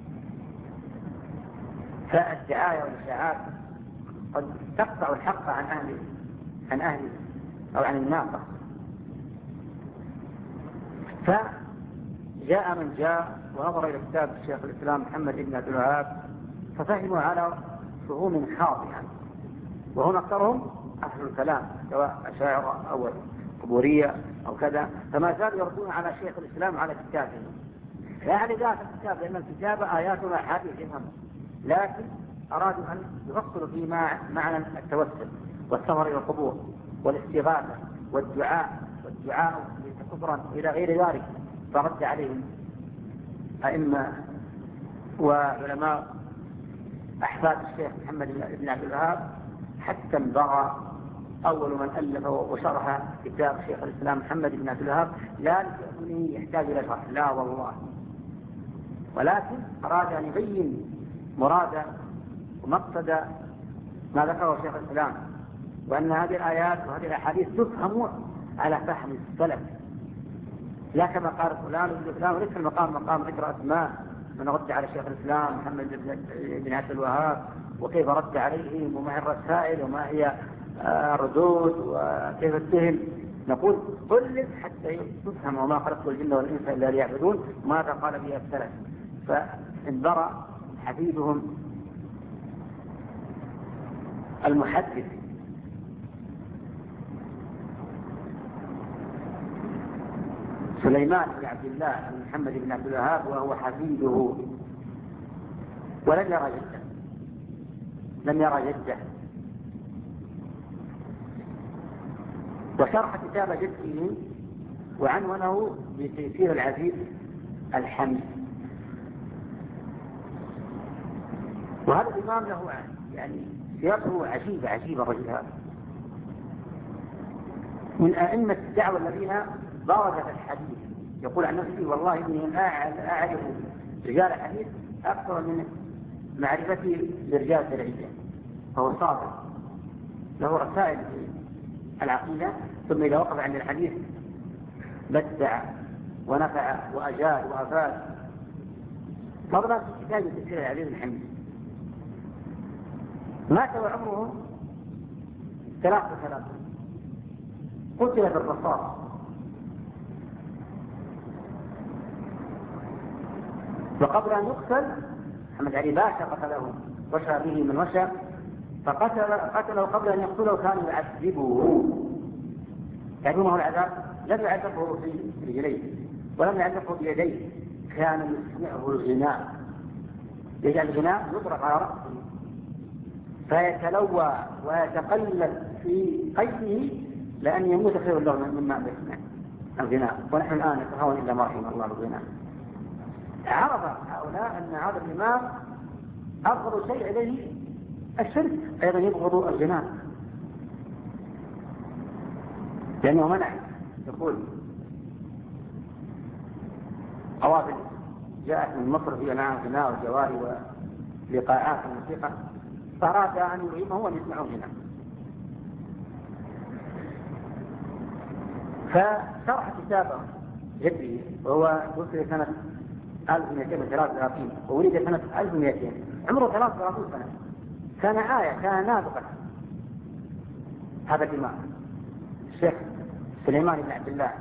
[SPEAKER 2] فالدعاية والإشاعات قد تقطع الحق عن أهله عن أهله أو عن الناس. فجاء من جاء ونظر إلى كتاب الشيخ الإسلام محمد بن عبد الوهاب ففهموا على فهوم خاطئة، وهم أكثرهم أهل الكلام سواء أشاعرة أو قبورية أو كذا، فما زالوا يردون على شيخ الإسلام على كتابه. يعني ذات الكتاب لأن الكتاب آيات وأحاديث يفهم، لكن أرادوا أن يفصلوا في معنى التوسل والسفر إلى القبور والاستغاثة والدعاء والدعاء كفرا إلى غير ذلك. فرد عليهم أئمة وعلماء أحفاد الشيخ محمد بن عبد الوهاب حتى انبغى أول من ألف وشرح كتاب شيخ الإسلام محمد بن عبد الوهاب، لا لكونه يحتاج إلى شرح، لا والله، ولكن أراد أن يبين مراد ومقصد ما ذكره شيخ الإسلام، وأن هذه الآيات وهذه الأحاديث تفهم على فهم السلف، لا كما قال فلان وابن فلان، وليس المقام مقام ذكر أسماء من رد على شيخ الإسلام محمد بن عبد الوهاب وكيف رد عليهم وما هي الرسائل وما هي الردود وكيف التهم. نقول قل حتى تفهم وما خلقت الجن والإنس إلا ليعبدون ماذا قال به السلف. فانبرأ حفيدهم المحدث سليمان بن عبد الله بن محمد بن عبد الوهاب وهو حفيده ولم يرى جده لم يرى جده وشرح كتاب جده وعنونه بتيسير العزيز الحميد. وهذا الإمام له يعني سيرته عجيبة عجيبة الرجل هذا من أئمة الدعوة الذين درجة الحديث، يقول عن نفسه والله إني أعرف رجال الحديث أكثر من معرفتي لرجال الشرعية. فهو صادق له رسائل في العقيدة، ثم إذا وقف عند الحديث بدع ونفع وأجاد وأفاد. فضلا في كتاب تفسير العزيز الحميد. مات وعمره ثلاث وثلاثين، قتل بالرصاص. وقبل أن يقتل محمد علي باشا قتله، وشى به من وشى، فقتل قتله قبل أن يقتله كان يعذبه. يعلمه العذاب، لم يعذبه في رجليه ولم يعذبه بيديه، كان يسمعه الغناء، يجعل الغناء يضرب على رأسه فيتلوى ويتقلب في قيده، لأن يموت خير له مما يسمع الغناء. ونحن الآن نتهاون إلا ما رحم الله الغناء. عرف هؤلاء أن هذا الإمام أفضل شيء إليه الشرك، أيضا يبغض الغناء لأنه منع. يقول قوافل جاءت من مصر في معها غناء والجواري ولقاءات الموسيقى، فأراد أن يعيمه وأن يسمعه غناء. فشرح كتابه جدي، وهو توفي سنة ألف ومئتين وثلاثة وثلاثين وولد سنة ألف ومئتين، عمره ثلاثة وثلاثين سنة. كان آية، كان نابغا هذا الإمام الشيخ سليمان بن عبد الله.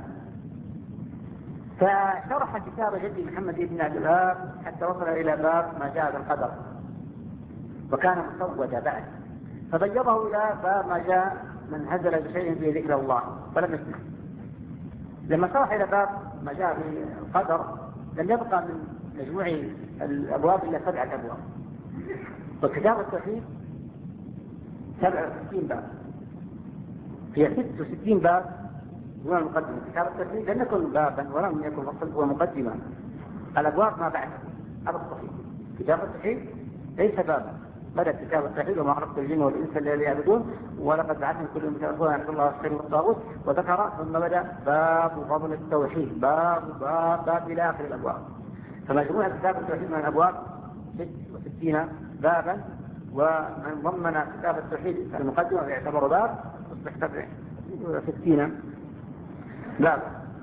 [SPEAKER 2] فشرح كتاب جدي محمد بن عبد الوهاب حتى وصل إلى باب ما جاء بالقدر، وكان مسودا بعد، فبيضه إلى باب ما جاء من هزل بشيء في ذكر الله فلم يسمع. لما شرح إلى باب ما جاء بالقدر لم يبقى من مجموع الأبواب إلا سبعة أبواب، وكتاب التوحيد سبعة وستين باب، هي ست وستين باب دون المقدمة. كتاب التوحيد لم يكن بابا ولم يكن فصل ومقدمة، الأبواب ما بعد هذا الصحيح. كتاب التوحيد ليس بابا، بدأ كتاب التوحيد وما خلقت الجن والإنس إلا ليعبدون ولقد بعثنا كل من رسولا أن الله والخير والطاغوت، وذكر ثم بدأ باب فضل التوحيد، باب باب باب إلى آخر الأبواب. فمجموع كتاب التوحيد من الأبواب ست وستين بابا، ومن ضمن كتاب التوحيد المقدمة يعتبر باب أصبح سبع وستين باب.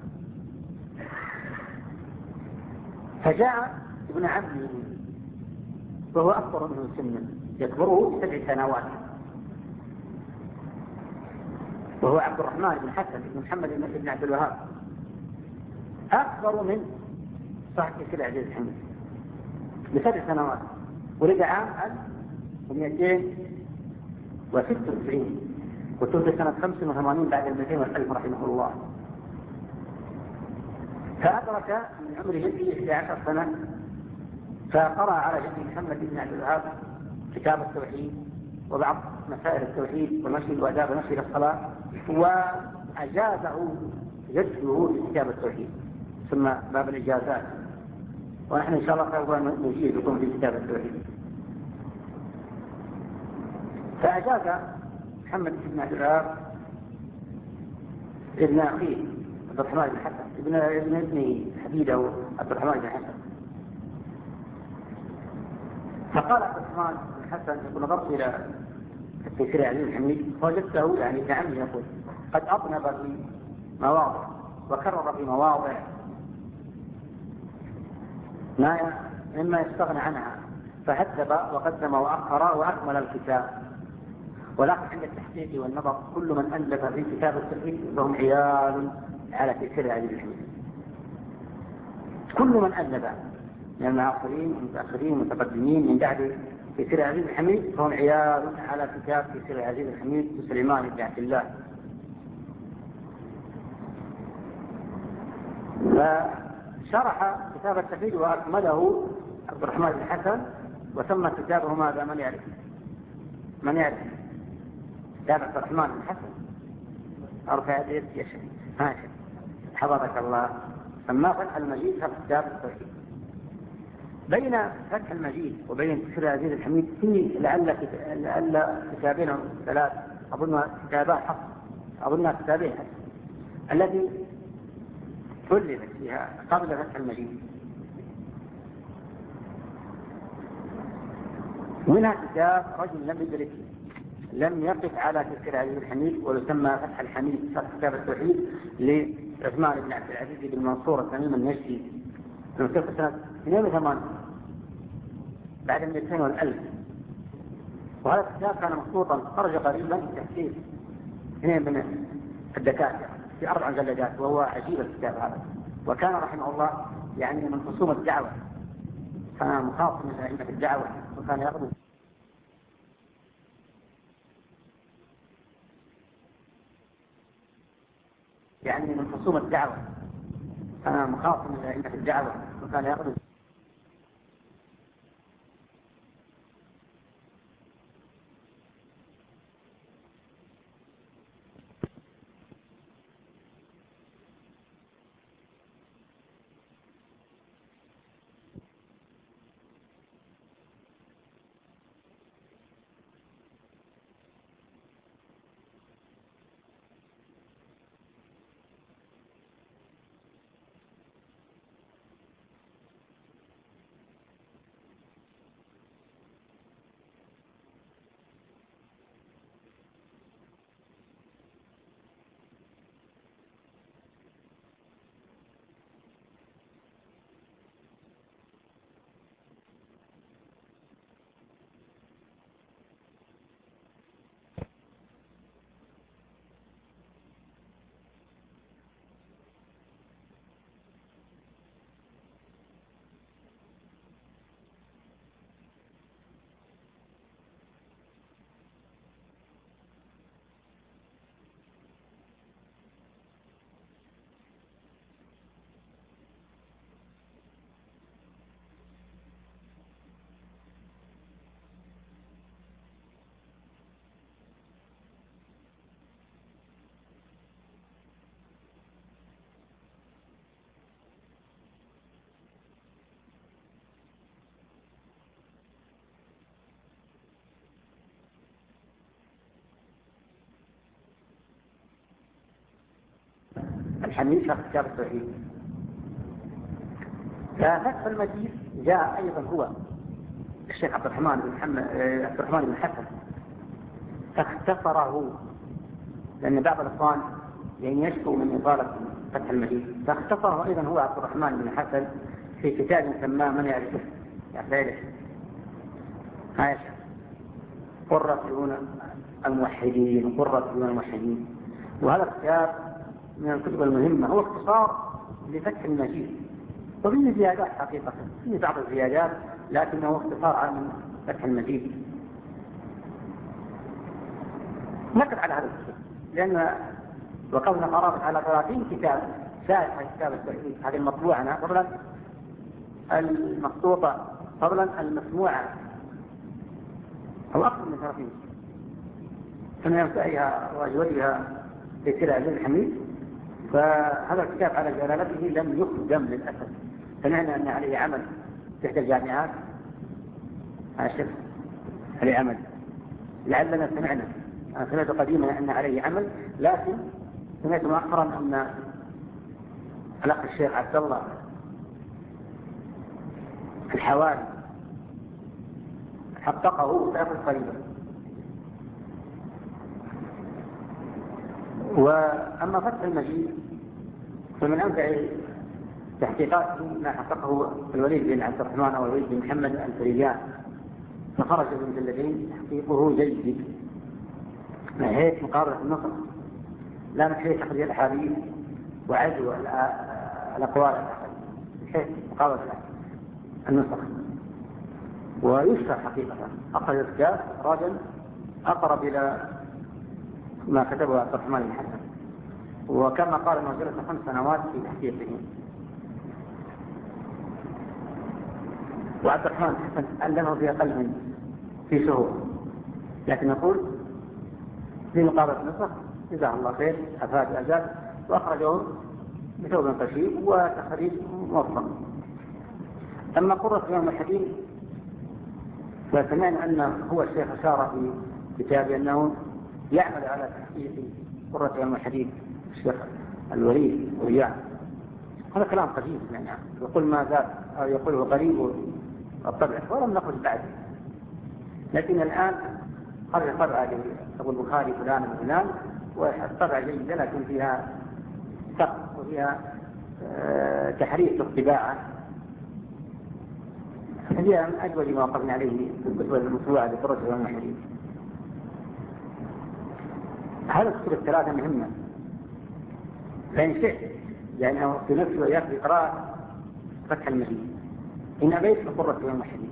[SPEAKER 2] فجاء ابن عمه وهو أكبر منه سنا، يكبره بسبع سنوات، وهو عبد الرحمن بن حسن بن محمد بن عبد الوهاب، أكبر من صاحب تفسير العزيز الحميد بسبع سنوات. ولد عام ألف ومئتين وستة وتسعين وتوفي سنة خمس وثمانين بعد المئتين والألف رحمه الله. فأدرك من عمر جده إحدى عشر سنة، فقرأ على جده محمد بن عبد الوهاب كتاب التوحيد وبعض مسائل التوحيد والمشي وآداب المشي إلى الصلاة، وأجازه جده في كتاب التوحيد ثم باب الإجازات، ونحن إن شاء الله سوف نجيزكم في كتاب التوحيد. فأجاز محمد بن عبد الوهاب ابن أخيه عبد الرحمن بن حسن ابن ابن ابنه حفيده عبد الرحمن بن حسن. فقال عبد الرحمن بن حسن يقول نظرت إلى التفسير العزيز الحميد فوجدته يعني ابن عمي يقول قد أطنب في مواضع وكرر في مواضع ما مما يستغنى عنها، فهذب وقدم وأخر وأكمل الكتاب. ولكن عند التحقيق والنظر كل من ألف في كتاب التوحيد فهم عيال على تفسير العزيز الحميد. كل من ألف من المعاصرين والمتأخرين والمتقدمين من بعد تفسير العزيز الحميد فهم عيال على كتاب تفسير العزيز الحميد سليمان بن عبد الله. فشرح كتاب التوحيد وأكمله عبد الرحمن بن حسن، وسمى كتابه ماذا؟ من يعرف؟ من يعرف؟ كتاب عبد الرحمن بن حسن أرفع يديك يا شيخ ماشي حفظك الله، سماه فتح المجيد في كتاب التوحيد. بين فتح المجيد وبين تفسير العزيز الحميد في لعل لعل كتابين ثلاث، أظن كتابان حق، أظن كتابين الذي ألفت فيها قبل فتح المجيد. منها كتاب رجل لم يدرك لم يقف على تفسير عزيز الحميد ويسمى فتح الحميد شرح كتاب التوحيد لعثمان بن عبد العزيز بن منصور التميم النجدي من سنة اثنين وثمانين بعد مئتين والألف. وهذا الكتاب كان مخطوطا خرج قريبا تحقيق اثنين من الدكاترة في أربع مجلدات، وهو عجيب الكتاب هذا. وكان رحمه الله يعني من خصوم الدعوة، كان مخاصم من أئمة الدعوة، وكان يغضب يعني من خصوم الدعوة، كان مخاصم من أئمة الدعوة، وكان يغضب الحميد شرح كتاب التوحيد. ففتح المجيد جاء أيضا هو الشيخ عبد الرحمن بن محمد عبد الرحمن بن حسن فاختصره، لأن بعض الإخوان يعني يشكو من إطالة فتح المجيد، فاختصره أيضا هو عبد الرحمن بن حسن في كتاب سماه من يعرفه يعرفه هاي قرة عيون الموحدين قرة عيون الموحدين. وهذا الكتاب من الكتب المهمة، هو اختصار لفتح المجيد، وفيه زيادات حقيقة، فيه بعض الزيادات لكنه اختصار عن فتح المجيد. نقل على هذا الكتاب لأن وقفنا قرابة على ثلاثين كتاب شاهد على كتاب التوحيد، هذه المطبوعة قبلا المخطوطة قبلا المسموعة أو أكثر من ثلاثين كما يمسأيها وأجودها في سير عزيز الحميد. فهذا الكتاب على جلالته لم يخدم للأسف، سمعنا أن عليه عمل في إحدى الجامعات، هاشف عليه عمل، لعلنا سمعنا أنا سمعت قديما أن عليه عمل، لكن سمعت مؤخرا أن الأخ الشيخ عبد الله الحوالي حققه في أفضل قريبا. وأما فتح المجيد فمن أنفع تحقيقات ما حققه الوليد بن عبد الرحمن أو الوليد بن محمد الفريان، فخرج بمجلدين تحقيقه جيد من حيث مقابلة النصر، لا من حيث تخريج الأحاديث وعزو الأقوال، من حيث مقابلة النصر. ويشفى حقيقة أخرج الكتاب راجل أقرب إلى ما كتبه عبد الرحمن بن حسن، وكما قال انه جلس خمس سنوات في تحقيقه. وعبد الرحمن بن حسن ألفه في أقل من في شهور، لكن نقول في مقابلة النصر جزاه الله خير أفاد أجاب وأخرجه بثوب قشير وتخريج موفق. أما قرة يوم الحديث فسمعنا أن هو الشيخ أشار في كتابه أنه يعمل على تحقيق قرة يوم الحديث الشيخ الوليد وريان، هذا كلام قديم يعني، يقول ما زال أو يقوله قريب الطبع ولم نقل بعد. لكن الآن قرر طبعة أبو البخاري فلان وفلان، والطبعة جيدة لكن فيها سقط وفيها أه تحريف الطباعة، هي من أجود ما وقفنا عليه في الكتب المطبوعة لدرجة والمحرين. هذا الكتب الثلاثة مهمة، فإن شئت يعني في نفسه وإياك بقراءة فتح المجيد، إن أبيت بقرة والمحرين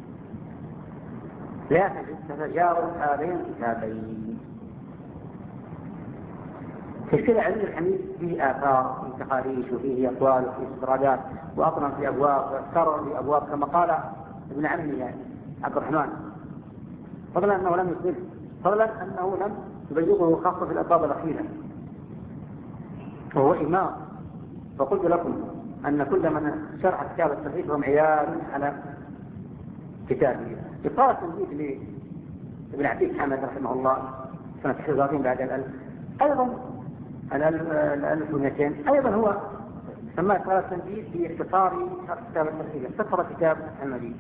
[SPEAKER 2] لا تتجاوز هذين الكتابين. تشكيل عزيز الحميد فيه آثار وفيه تقاريش وفيه أقوال وفيه استرادات، وأطنى في أبواب وأكثر في أبواب كما قال ابن عمي يعني عبد الرحمن، فضلا أنه لم يسبب، فضلا أنه لم يبلغه خاصة في الأبواب الأخيرة وهو إمام. فقلت لكم أن كل من شرح كتاب التوحيد هم عيال على كتابه. إطارة تنبيه لابن عتيق حامد رحمه الله سنة إحدى وثلاثين بعد الألف، أيضا الألف ومئتين، أيضا هو سماه إطارة تنبيه في اختصار كتاب التوحيد، اختصر كتاب المجيد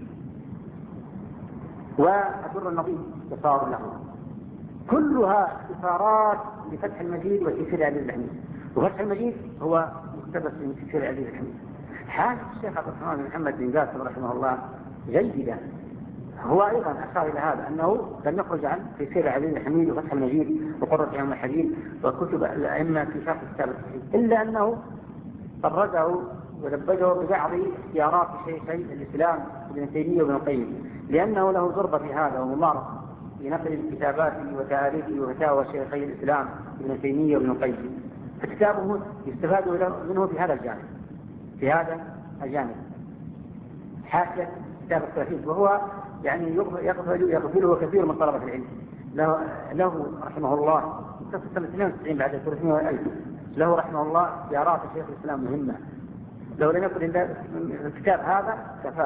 [SPEAKER 2] وأدر النظيف اختصار له، كلها اختصارات لفتح المجيد وتفسير عزيز الحميد. وفتح المجيد هو مقتبس من تفسير عزيز الحميد. حاجة الشيخ عبد الرحمن بن محمد بن قاسم رحمه الله جيدة، هو أيضا أشار إلى هذا أنه لم يخرج عن تفسير عزيز الحميد وفتح المجيد وقرة عين الحديث وكتب الأئمة في شرح كتاب التوحيد، إلا أنه فرده ولبده ببعض اختيارات شيخي الإسلام ابن تيمية وابن القيم، لأنه له ضربة في هذا وممارسة في نقل كتاباته وتاريخه وفتاوى شيخي الإسلام ابن تيمية وابن القيم، فكتابه يستفاد منه في هذا الجانب في هذا الجانب حاشية كتاب التوحيد، وهو يعني يغفله كثير من طلبة العلم. له, له رحمه الله سنة اثنين وتسعين بعد ثلاثمائة وألف، له رحمه الله زيارات شيخ الإسلام مهمة، لو لم يكن الكتاب هذا كفاه.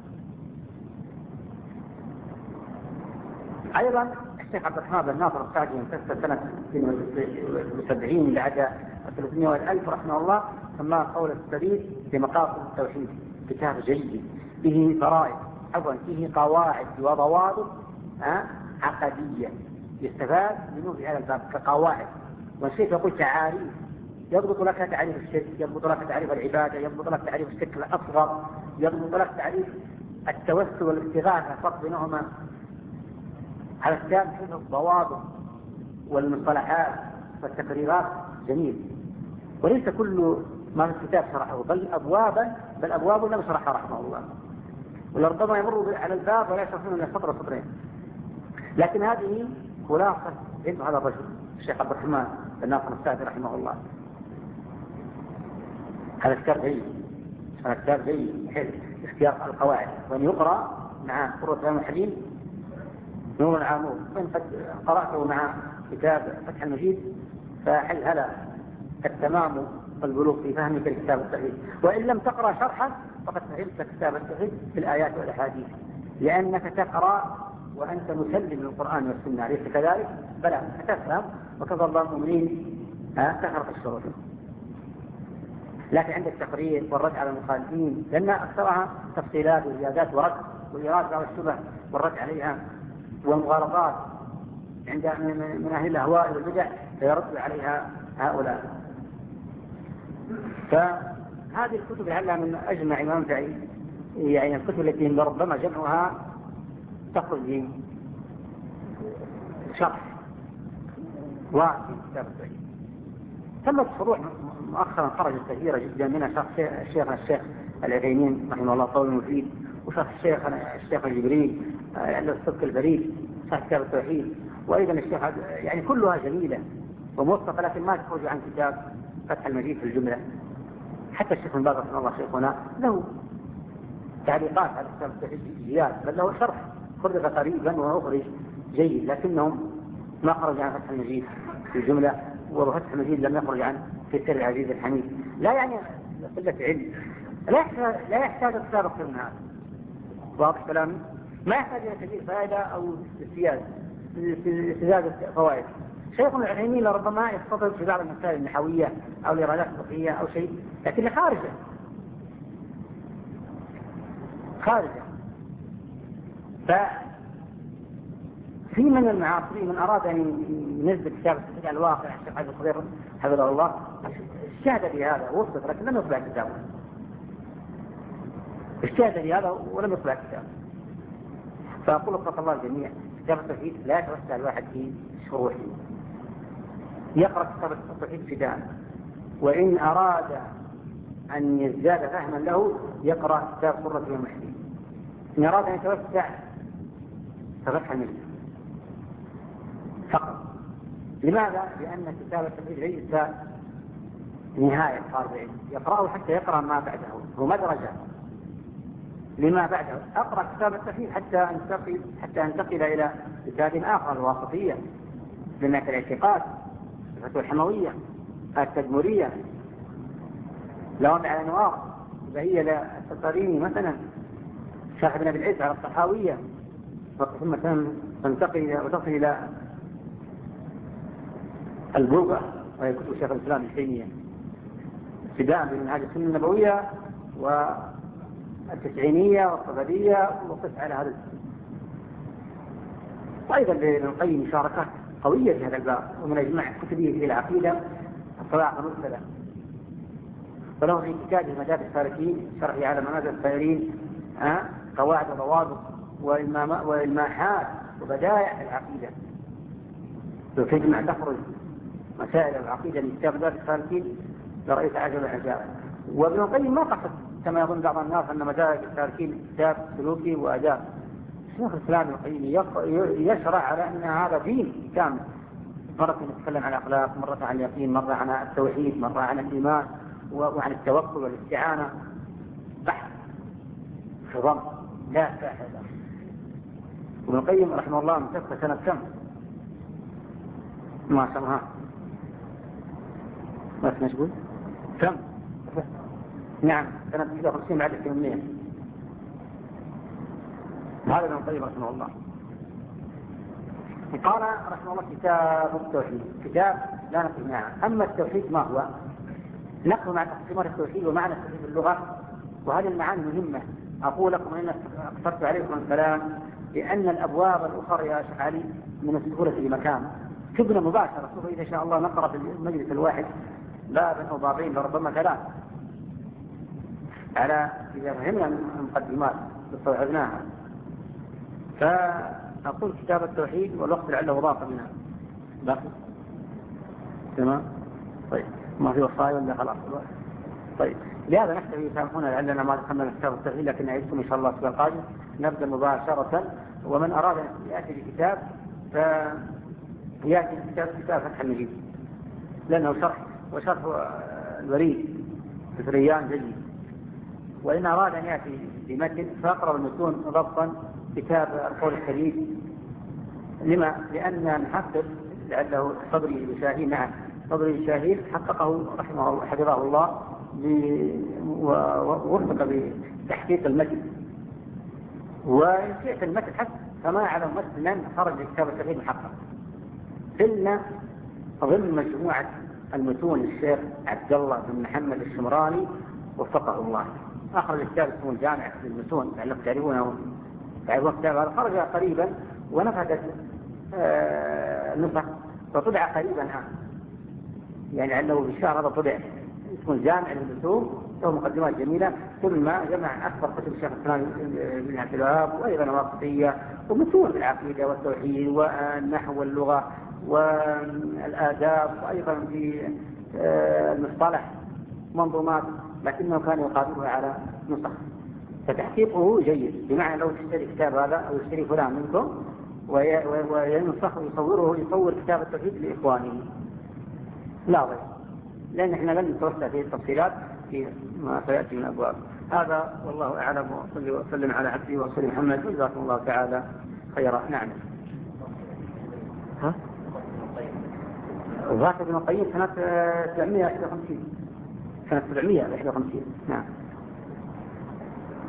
[SPEAKER 2] أيضا الشيخ عبد الرحمن بن ناصر السعدي انتهى سنة اثنين وسبعين بعد ثلاثمائة وألف رحمه الله، سماه قول السديد في مقاصد التوحيد، كتاب جيد به فرائض عفوا فيه قواعد وضوابط عقدية يستفاد منه في هذا الباب كقواعد، والشيخ يقول تعاريف يضبط لك تعريف الشرك، يضبط لك تعريف العبادة، يضبط لك تعريف الشرك الأصغر، يضبط لك تعريف التوسل والاستغاثة، الفرق بينهما. هذا الكتاب فيه الضوابط والمصطلحات والتقريرات جميل، وليس كل ما في الكتاب شرحه بل أبوابا بل أبواب لم يشرحها رحمه الله، ولربما يمر على الباب ولا يشرحون من سطر سطرين. لكن هذه خلاصة علم هذا الرجل الشيخ عبد الرحمن بن ناصر السعدي رحمه الله. هذا الكتاب جيد، هذا الكتاب جيد حلو اختيار القواعد، وأن يقرأ مع قرة عين الحديث نور العامور، وإن قد قرأته مع كتاب فتح المجيد فحل هلا التمام والبلوغ في فهمك لكتاب التوحيد، وإن لم تقرأ شرحا فقد فهمت كتاب التوحيد في الآيات والأحاديث، لأنك تقرأ وأنت مسلم للقرآن والسنة، ليس كذلك؟ بلى تفهم وكفى الله المؤمنين كثرة الشروط. لكن عند التقرير والرد على المخالفين لأن أكثرها تفصيلات وزيادات ورد وإيراد بعض الشبه والرد عليها والمغالطات عند من أهل الأهواء والبدع فيرد عليها هؤلاء. فهذه الكتب لعلها من أجمع ما ينفع، يعني الكتب التي ربما جمعها تخرج من شرح واسع كتاب التوحيد. ثمة فروع مؤخرا خرجت كثيرة جدا، منها شرح الشيخ الشيخ العثيمين رحمه الله طول المفيد، وشرح الشيخ الشيخ الجبريل الصدق البريد شرح كتاب التوحيد، وأيضا الشيخ يعني كلها جميلة وموثقة، لكن ما تخرج عن كتاب فتح المجيد في الجملة. حتى الشيخ الباقر رحمه الله شيخنا له تعليقات على كتاب التوحيد زياد، بل له شرح خرج قريبا وأخرج جيد، لكنهم ما خرج عن فتح المجيد في الجملة، وفتح المجيد لم يخرج عن تفسير العزيز الحميد. لا يعني قلة علم، لا يحتاج لا يحتاج اكثر اكثر من هذا، واضح كلامي؟ ما يحتاج الى كثير فائدة او زيادة زيادة فوائد. شيخ العثيمين لربما يستطرد في بعض المسائل النحوية أو الإرادات الفقهية أو شيء، لكن خارجة خارجة. ففي من المعاصرين من أراد أن ينزل كتاب التوحيد على الواقع، الشيخ عبد القدير حفظه الله اجتهد في هذا ووصف، لكن لم يطبع كتابه. اجتهد في هذا ولم يطبع كتابه. فأقول اتق الله الجميع، كتاب التوحيد لا يتوسع الواحد في شروحه، يقرأ كتاب التوحيد ابتداء، وإن أراد أن يزداد فهما له يقرأ كتاب قرة المحيي. إن أراد أن يتوسع ففتح المسلم فقط. لماذا؟ لأن كتاب التوحيد ليس نهاية طالب العلم، يقرأه حتى يقرأ ما بعده، هو مدرجة لما بعده. أقرأ كتاب التوحيد حتى أنتقل حتى أنتقل إلى كتاب آخر، الواسطية لما الاعتقاد، الفتوى الحموية، التدمرية، لوامع الأنوار، فهي للتطاريني مثلا، شيخ ابن أبي العز على الطحاوية، ثم تنتقل وتصل إلى البوغة وهي كتب شيخ الإسلام ابن تيمية، ابتداء بمنهاج السنة النبوية والتسعينية والصفدية، وقف على هذا السنة. وأيضا لابن القيم مشاركات قوية في هذا الباب، ومن أجمع كتبه في العقيدة الصواعق المرسلة، وله في كتابه مدارج السالكين شرح على منازل السائرين قواعد وضوابط وإلماحات وبدائع العقيدة، وتجمع تخرج مسائل العقيدة من كتاب مدارج السالكين لرئيس عجب العجائب. وابن القيم ما قصد كما يظن بعض الناس أن مدارج السالكين كتاب سلوكي وأداب. شيخ الإسلام ابن القيم يشرع على أن هذا دين كامل، مرة نتكلم عن الأخلاق، مرة عن اليقين، مرة عن التوحيد، مرة عن الإيمان وعن التوكل والاستعانة، بحث في ضم لا ساحل. ابن القيم رحمه الله متوفى سنة كم؟ ما شاء الله ما تنشبه كم؟ نعم سنة واحد وخمسين بعد الثمانية. هذا ابن القيم رحمه الله. قال رحمه الله كتاب التوحيد، كتاب لا نقل معه. أما التوحيد ما هو؟ نقل مع تقسيمات التوحيد ومعنى التوحيد باللغة، وهذه المعاني مهمة. أقول لكم إن اقتصرت عليكم الكلام لأن الأبواب الأخرى يا شيخ علي من السهولة في مكان تبنى مباشرة. سوف إذا شاء الله نقرأ في المجلس الواحد بابا أو بابين لربما ثلاث، على إذا فهمنا المقدمات استوعبناها. فأقول كتاب التوحيد والوقت لعله ضاق منها باقي تمام. طيب ما في وصايا ولا خلاص؟ طيب لهذا نحتاج يسامحونا لعلنا ما دخلنا في كتاب التوحيد، لكن نعيدكم إن شاء الله الأسبوع القادم نبدأ مباشرة. ومن أراد أن يأتي بكتاب فيأتي بكتاب كتاب فتح المجيد، لأنه شرح وشرح الوريد فكريان جيد. وإن أراد أن يأتي بمتن فأقرأ المتون ضبطا كتاب القول السديد. لما؟ لأن المحقق لعله صدري بشاهين، نعم صدري بشاهين حققه رحمه الله حفظه الله ووفق بتحقيق المتن. وإن شئت المتن حتى فما على مثلا خرج كتاب التوحيد محقق إلا ضمن مجموعة المتون الشيخ عبد الله بن محمد الشمراني وفقه الله، أخرج كتاب اسمه الجامع للمتون لعلكم تعرفونه. تعرفون كتاب هذا خرج قريبا ونفذت نسخ وطبع قريبا الآن، يعني لعله بالشهر هذا طبع اسمه الجامع للمتون، له مقدمات جميلة، ثم جمع أكثر كتب الشيخ الإسلام بن عبد الوهاب وأيضا الواسطية ومتون العقيدة والتوحيد والنحو واللغة والآداب، وأيضا في المصطلح منظومات، لكنه كان يقابلها على نسخ. فتحقيقه جيد، بمعنى لو تشتري كتاب هذا أو يشتري فلان منكم وينسخ ويصوره يصور كتاب التوحيد لإخوانه لا غير، لأن احنا لن نتوسع في التفصيلات في ما سيأتي من أبواب. هذا والله أعلم، وصلي وسلم على عبده ورسوله محمد، وجزاكم الله تعالى خيرا. نعم. ها؟ وفاة ابن القيم سنة سبعمائة وواحد وخمسين، سنة سبعمائة وواحد وخمسين. نعم.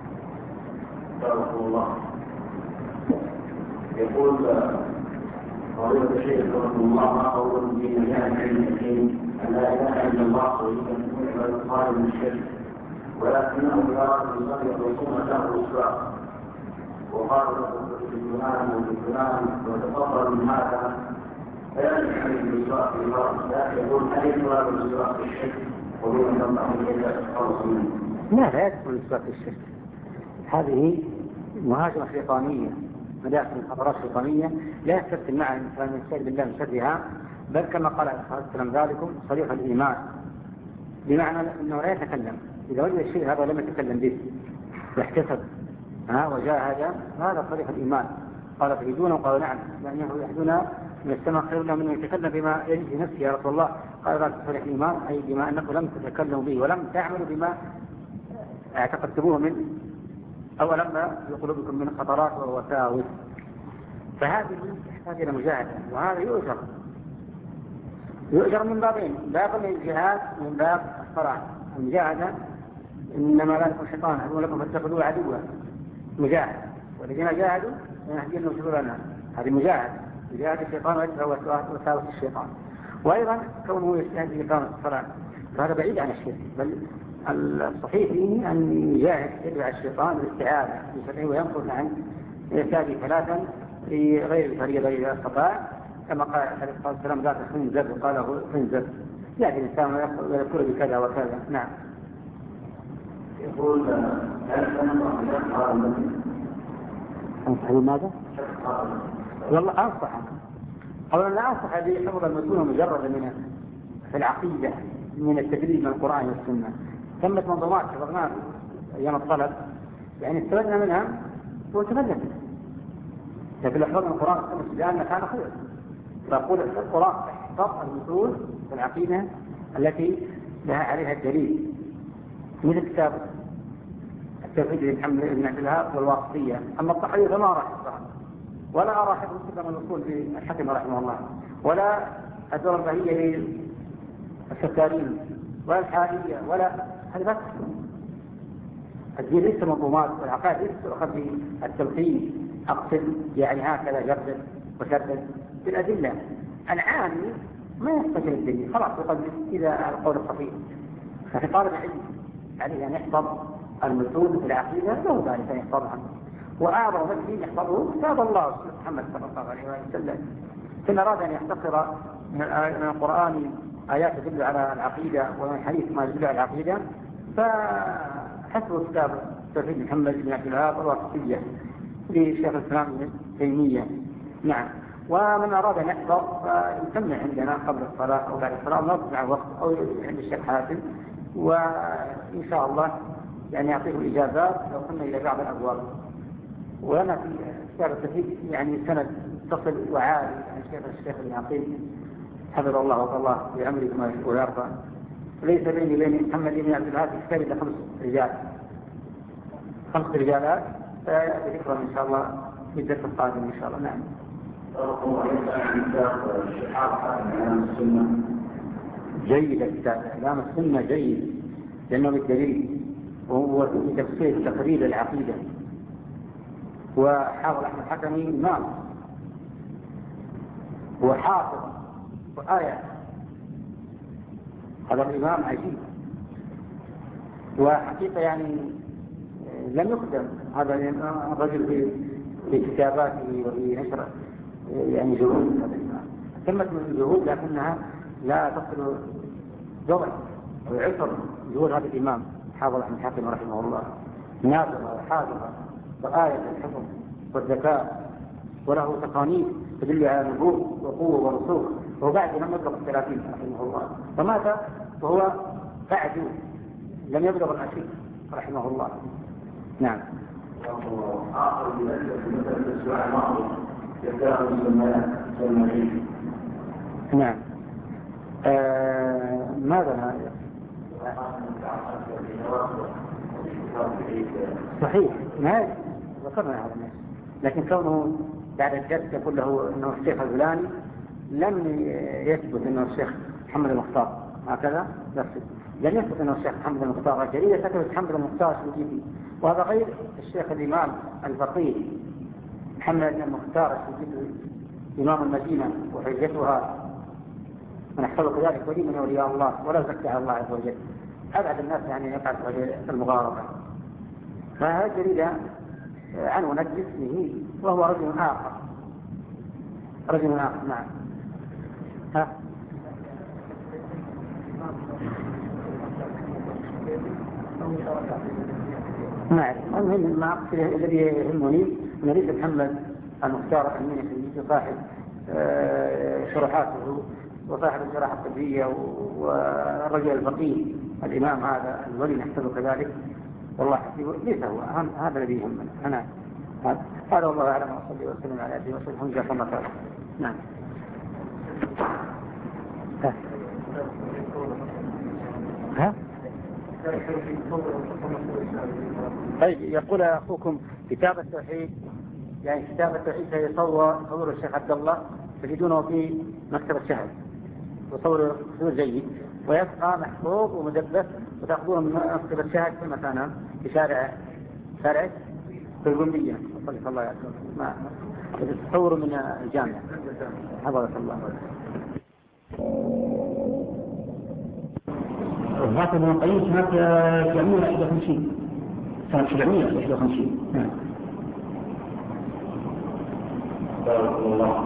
[SPEAKER 1] الله يقول وهو الشيخ رحمه الله قول في مجال علم الدين أن لا إله إلا الله وإن الإقرار من الشرك ولكنه يرى يصلي الرسول له الإسراء وقال في فلان وفي فلان وتفضل من هذا فيأتي عليه الإسراء في الأرض لا يقول هل يقرر الإسراء في الشرك ودون الله إلا خلص منه.
[SPEAKER 2] لا لا يدخل الإسراء في الشرك، هذه مهاجمة شيطانية مداخل خطرات شيطانية لا يستثني معها الإنسان من الشرك بالله من شرها، بل كما قال عليه الصلاة والسلام ذلكم صريح الإيمان، بمعنى أنه لا يتكلم إذا وجد الشيء هذا لم يتكلم به واحتسب ها وجاهد هذا صريح الإيمان. قال تريدون وقالوا نعم لأنه يحدنا من السماء خير له من يتكلم بما يجد في نفسه يا رسول الله. قال ذلك صريح الإيمان أي بما أنكم لم تتكلموا به ولم تعملوا بما اعتقدتموه من أو لما في قلوبكم من خطرات ووساوس. فهذه تحتاج إلى مجاهدة، وهذا يؤجر يؤجر من بابين، باب الجهاد من باب الصلاة. المجاهدة إنما لا يكون شيطان عدو لكم فاتخذوه عدوا مجاهد، والذين جاهدوا سنهدي لهم سبلنا، هذه مجاهدة مجاهد الشيطان ويدفع وساوس الشيطان. وأيضا كونه يجتهد في إقامة الصلاة فهذا بعيد عن الشرك، بل الصحيح فيه أن يجاهد يدفع الشيطان بالاستعاذة بشرعه وينقل عن يسابي ثلاثا في غير الفريضة إذا استطاع، كما قال عليه الصلاة والسلام ذات خنزب وقاله خنزب يعني الإنسان ويذكر بكذا وكذا. نعم.
[SPEAKER 1] يقول هل تنصح بشق المسجد؟
[SPEAKER 2] أنصح بماذا؟ والله أنصح أولا لا أنصح بحفظ المتون مجرد من في العقيدة من التدريب من القرآن والسنة. ثمت منظومات حفظناها أيام الطلب يعني استفدنا منها وتفدنا لكن الحفظ من القرآن والسنة لأن كان خير. فأقول القرآن احفظ المتون في العقيدة التي لها عليها الدليل من الكتاب التوحيد لمحمد بن عبد الوهاب والواسطية. أما التحرير فما راح يحفظها ولا أرى حفظ كتاب الأصول في الحكم رحمه الله ولا الدور البهية للسكارين ولا الحالية ولا هذا بس. الدين ليس منظومات والعقائد ليس تؤخذ بالتوحيد أقصد يعني هكذا جرد وشرد بالأدلة. العامي ما يستجل الدليل خلاص يقدم إذا القول الصحيح. ففي طالب العلم عليه أن يحفظ المتون في العقيدة له ذلك أن يحفظها. وأعظم مسلم يحفظه كتاب الله محمد صلى الله عليه وسلم. فإن أراد أن يختصر من القرآن آيات تدل على العقيدة ومن الحديث ما يدل على العقيدة فحسب كتاب توحيد محمد بن عبد الوهاب والواسطية لشيخ الإسلام ابن تيمية. نعم. ومن أراد أن يحفظ فيسمع عندنا قبل الصلاة أو بعد الصلاة نضع وقت أو عند الشيخ حاتم وإن شاء الله يعني يعطيه الإجازات لو كنا إلى بعض الأبواب. ولنا في كتاب التوحيد يعني سند تصل وعالي عن شيخ الشيخ ابن عقيل حفظه الله وطلاه بعمره ما يشكو ويرضى. ليس بيني وبين محمد بن عبد الوهاب في كتاب إلا خمس رجال خمس رجالات فيأتي ذكرهم إن شاء الله في الدرس القادم إن شاء الله. نعم. جيد الكتاب إعلام السنة جيد لأنه بالدليل وهو في تفسير تقريب العقيدة. وحافظ أحمد الحكمي إمام وحافظ وآية هذا الإمام عجيب وحقيقة يعني لم يقدم هذا الرجل في في كتاباته وفي نشر يعني جهود هذا الإمام. تمت من الجهود لكنها لا تصل جوع ويعصر جهود هذا الإمام حافظ أحمد الحكمي رحمه الله نابغة وحافظة وآية الحفظ والذكاء وله تقانيد تدل على نبوغ وقوة ورسوخ وبعد لم يبلغ الثلاثين رحمه الله فمات وهو بعد لم يبلغ العشرين رحمه الله. نعم.
[SPEAKER 1] آخر مثل السؤال الماضي يبدأ بالسماعين.
[SPEAKER 2] نعم. آه ماذا صحيح ما ذكرنا هذا الناس لكن كونه بعد الجد يقول له انه الشيخ الفلاني لم يثبت انه الشيخ محمد المختار هكذا بس لم يثبت انه الشيخ محمد المختار. جريدة كتبت محمد المختار الشوكيفي وهذا غير الشيخ الامام الفقيه محمد المختار الشوكيفي إمام المدينة وحجتها من احتضر كذلك ولي من أولياء الله ولا زكى على الله عز وجل، أبعد الناس يعني يقع في المغاربة. فهذه الجريدة عنونت باسمه وهو رجل آخر، رجل آخر. نعم. ها نعم. المهم ما أقصد الذي يهمني أن ليس محمد المختار المنحي صاحب شروحاته وصاحب الشرائح الطبية والرجل الفقيه الإمام هذا الولي نحسبه كذلك، والله حسيبه ليس هو هذا الذي يهمنا. أنا هذا والله أعلم، وصلي وسلم على أبي وسلم الحمد لله. الله تعالى. نعم. ها ها طيب، يقول أخوكم كتاب التوحيد، يعني كتاب التوحيد سيصور صور الشيخ عبد الله تجدونه في مكتب الشهر، وصور صور جيد ويبقى محفوظ ومدبس، وتأخذونه من مكتب الشهر في مكانه في شارع شارع في القمية. صلى الله عليه وسلم. ما تصوروا من الجامعة. حفظك الله.
[SPEAKER 3] الراتب ابن القيم سنة سبعمائة وواحد وخمسين سنة سبعمائة وواحد وخمسين. نعم.
[SPEAKER 1] بارك الله.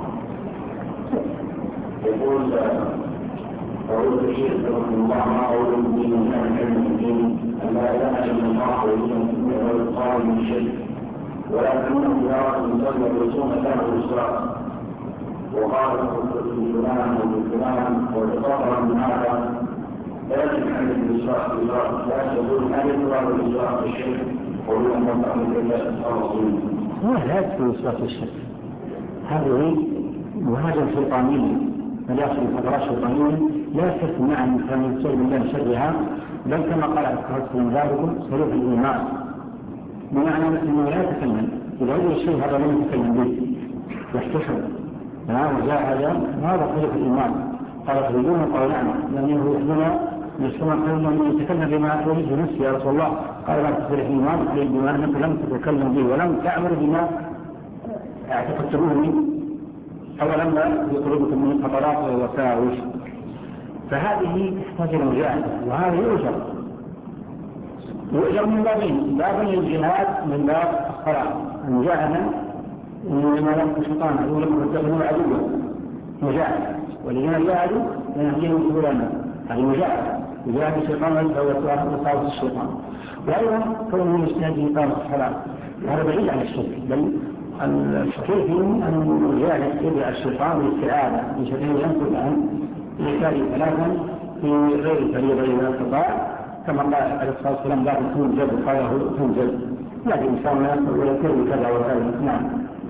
[SPEAKER 1] يقول قول الشيخ رحمه الله ما قول الدين من علم الدين أن لا إله إلا الله وإلا القائل من شيء، ولكنه يرى المصلي والرسول له الإسراء وقال فلان وفلان وتصور من هذا لا يجب عن الإسراء بالإسراء، لا يقول هل يقرأ الإسراء بالشيء وهو مطلق بالله الرسول.
[SPEAKER 3] هو لا يدخل الإسراء بالشيء، هذا مهاجم شيطاني مداخل فترات شيطانية لا يستثني معه من يستعيذ بالله من شرها، بل كما قال عليه الصلاة والسلام ذلكم صريح الإيمان، بمعنى أنه لا يتكلم إذا أي شيء هذا لم يتكلم به يحتشم وجاء هذا هذا صريح الإيمان. قال خرجون قال نعم، لأنه يحبنا يسمع قولنا من يتكلم بما يريد نفسه يا رسول الله. قال لا تصريح الإيمان بما أنك لم تتكلم به ولم تعمل بما اعتقدتموه منه أو لما في قلوبكم من خطرات ووساوس. فهذه تحتاج إلى مجاهدة، وهذا يؤجر يؤجر من بابين: باب الجهاد من باب الصلاة المجاهدة، إنما لم الشيطان عدو لكم واتخذوه عدوا مجاهدة، والذين جاهدوا لنهديهم سبلنا، هذه مجاهدة مجاهدة الشيطان ووساوس الشيطان. وأيضا كونه يجتهد في إقامة الصلاة، هذا بعيد عن الشرك، بل الشرك فيه أن يجاهد يدعى الشيطان بالاستعاذة من شر ينقل عن يكاد ثلاثا في غير فريضة إذا استطاع، كما قال عليه الصلاة والسلام لا تكون جد قاله تنجد، لكن إنسان ويكون كذا وكذا. نعم.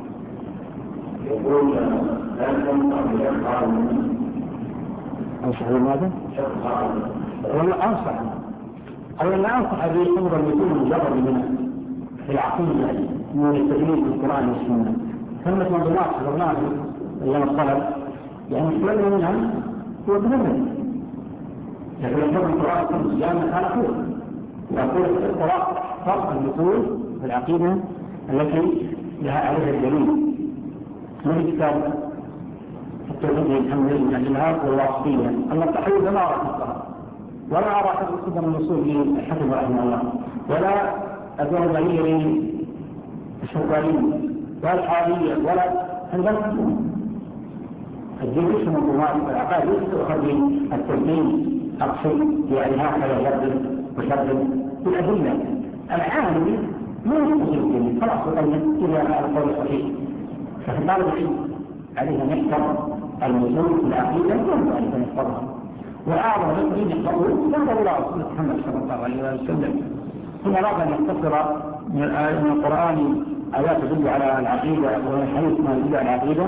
[SPEAKER 1] يقول هل تنصح بإخبار
[SPEAKER 3] أنصح بماذا؟ والله أنصح أولا لا أنصح بأمر يكون مجرد من العقيدة من التدريب في القرآن والسنة. ثمة منظمات حضرناها أيام الطلب يعني كل منها هو بنظر، لكن يحضر القرآن في الجامعة أنا أقول وأقول القراءة فرق المثول في العقيدة التي لها عليها الدليل من كتاب التوحيد الحمد لله الجماعات والواقفية. أما التحريف لا أرى حقها ولا أرى حق قدم الوصول للحكم رحمه الله، ولا الذهبية للشوكانية ولا الحالية ولا البلد. الدين ليس منظومات العقائد ليس تؤخذ بالتلقين أقصد يعني هكذا يرد وشرد بالأدلة. العالم ما يستطيع الدين خلاص وقلنا إلى القول الصحيح. ففي طالب العلم عليه أن يحفظ الوصول في العقيدة ينبغي أن يحفظها، وأعظم الذين يحفظون ينبغي الله رسول محمد صلى الله عليه وسلم. ثم أراد أن يختصر من القرآن آيات تدل على العقيدة والحديث ما يدل على العقيدة،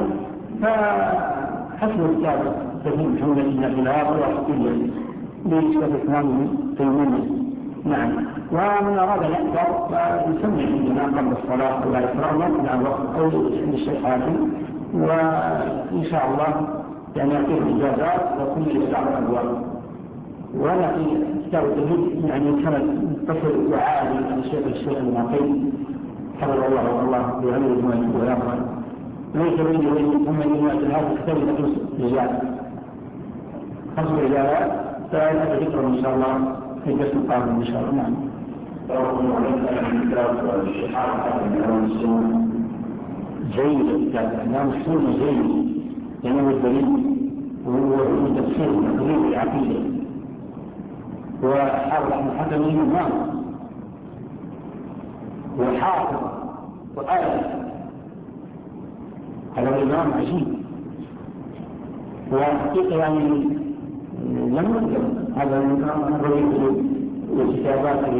[SPEAKER 3] فحسب الكتاب تدل محمد بن عبد الله والواسطية لشيخ الإسلام تيمية. نعم. ومن أراد أن يحفظ فيسمع عندنا قبل الصلاة ولا يسرع الله عن الوقت أو عند الشيخ حاتم، وإن شاء الله يعني يعطيه الإجازات وكل إجازات الأبواب. وهذا في كتاب التوحيد يعني كانت تصل وعالي عن الشيخ الشيخ المعقيد حفظه الله والله بعلمه ما يكون ويقرأ. ليس بيني وبين ثم يجب هذا الكتاب خمس رجال خمس رجالات فأنا ذكر إن شاء الله في الدرس القادم إن شاء الله. نعم. جيد الإعلام السنة جيد لأنه الدليل وهو تفسير تقريب العقيدة وحافظ أحمد حكم الإمام وحافظ وآية هذا الإمام عجيب وحقيقة يعني لم يقدر هذا الرجل وكتاباته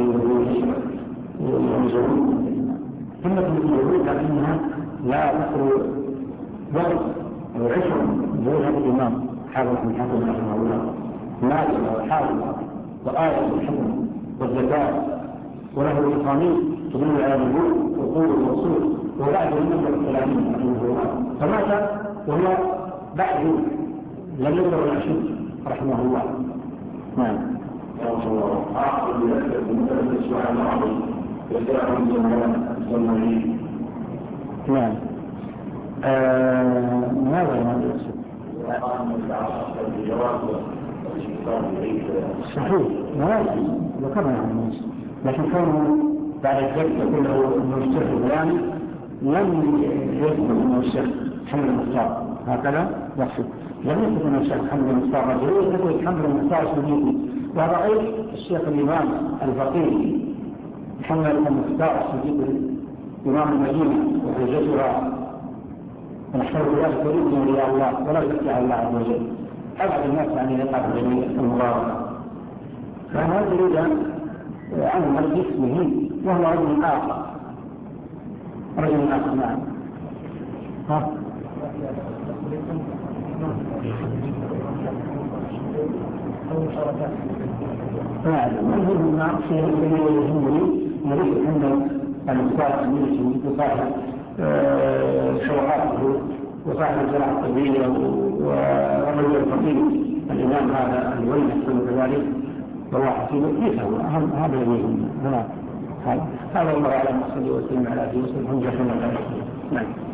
[SPEAKER 3] والمجهود ثم المجهود لكنها لا تخرج وقت أو عشر جهود هذا الإمام حافظ أحمد حكم رحمه الله ناجح وحافظ وآية الحكم والزكاة وله القانون تدل على الوجود وقوة الوصول وبعد المدة الثلاثين رحمه الله فمات وهو بعد لم يقدر العشر رحمه الله. نعم.
[SPEAKER 1] أعقل لك بمثلث السؤال العظيم يدعو الزمانين.
[SPEAKER 3] نعم. ماذا ما يقصد؟ صحيح مواجه ذكرنا عن الناس لكن كونه بعد ذلك كله انه الشيخ الفلاني لم يثبت انه الشيخ حمد المختار هكذا يقصد لم يثبت انه الشيخ حمد المختار رجل يثبت حمد المختار سنيتي ورأيت الشيخ الإمام الفقيه محمد المختار سنيتي إمام المدينة وحجتها ونحن ذلك يريد من رياء الله ولا يزكي على الله عز وجل أبعد الناس عن يقع الجميع المباركة فأنا أريد عنه باسمه وهو رجل آخر رجل آخر. نعم. ها نعم المهم ما في الذي يهمني نريد أن المختار أميرتي وصاحب شروحاته وصاحب الجراحة الطبية ورجل الفقيه الإمام هذا الولي يحسن كذلك وهو حسين يفهم هذا الذي هنا هذا الله أعلم. صلى الله وسلم على أبي وسلم. نعم.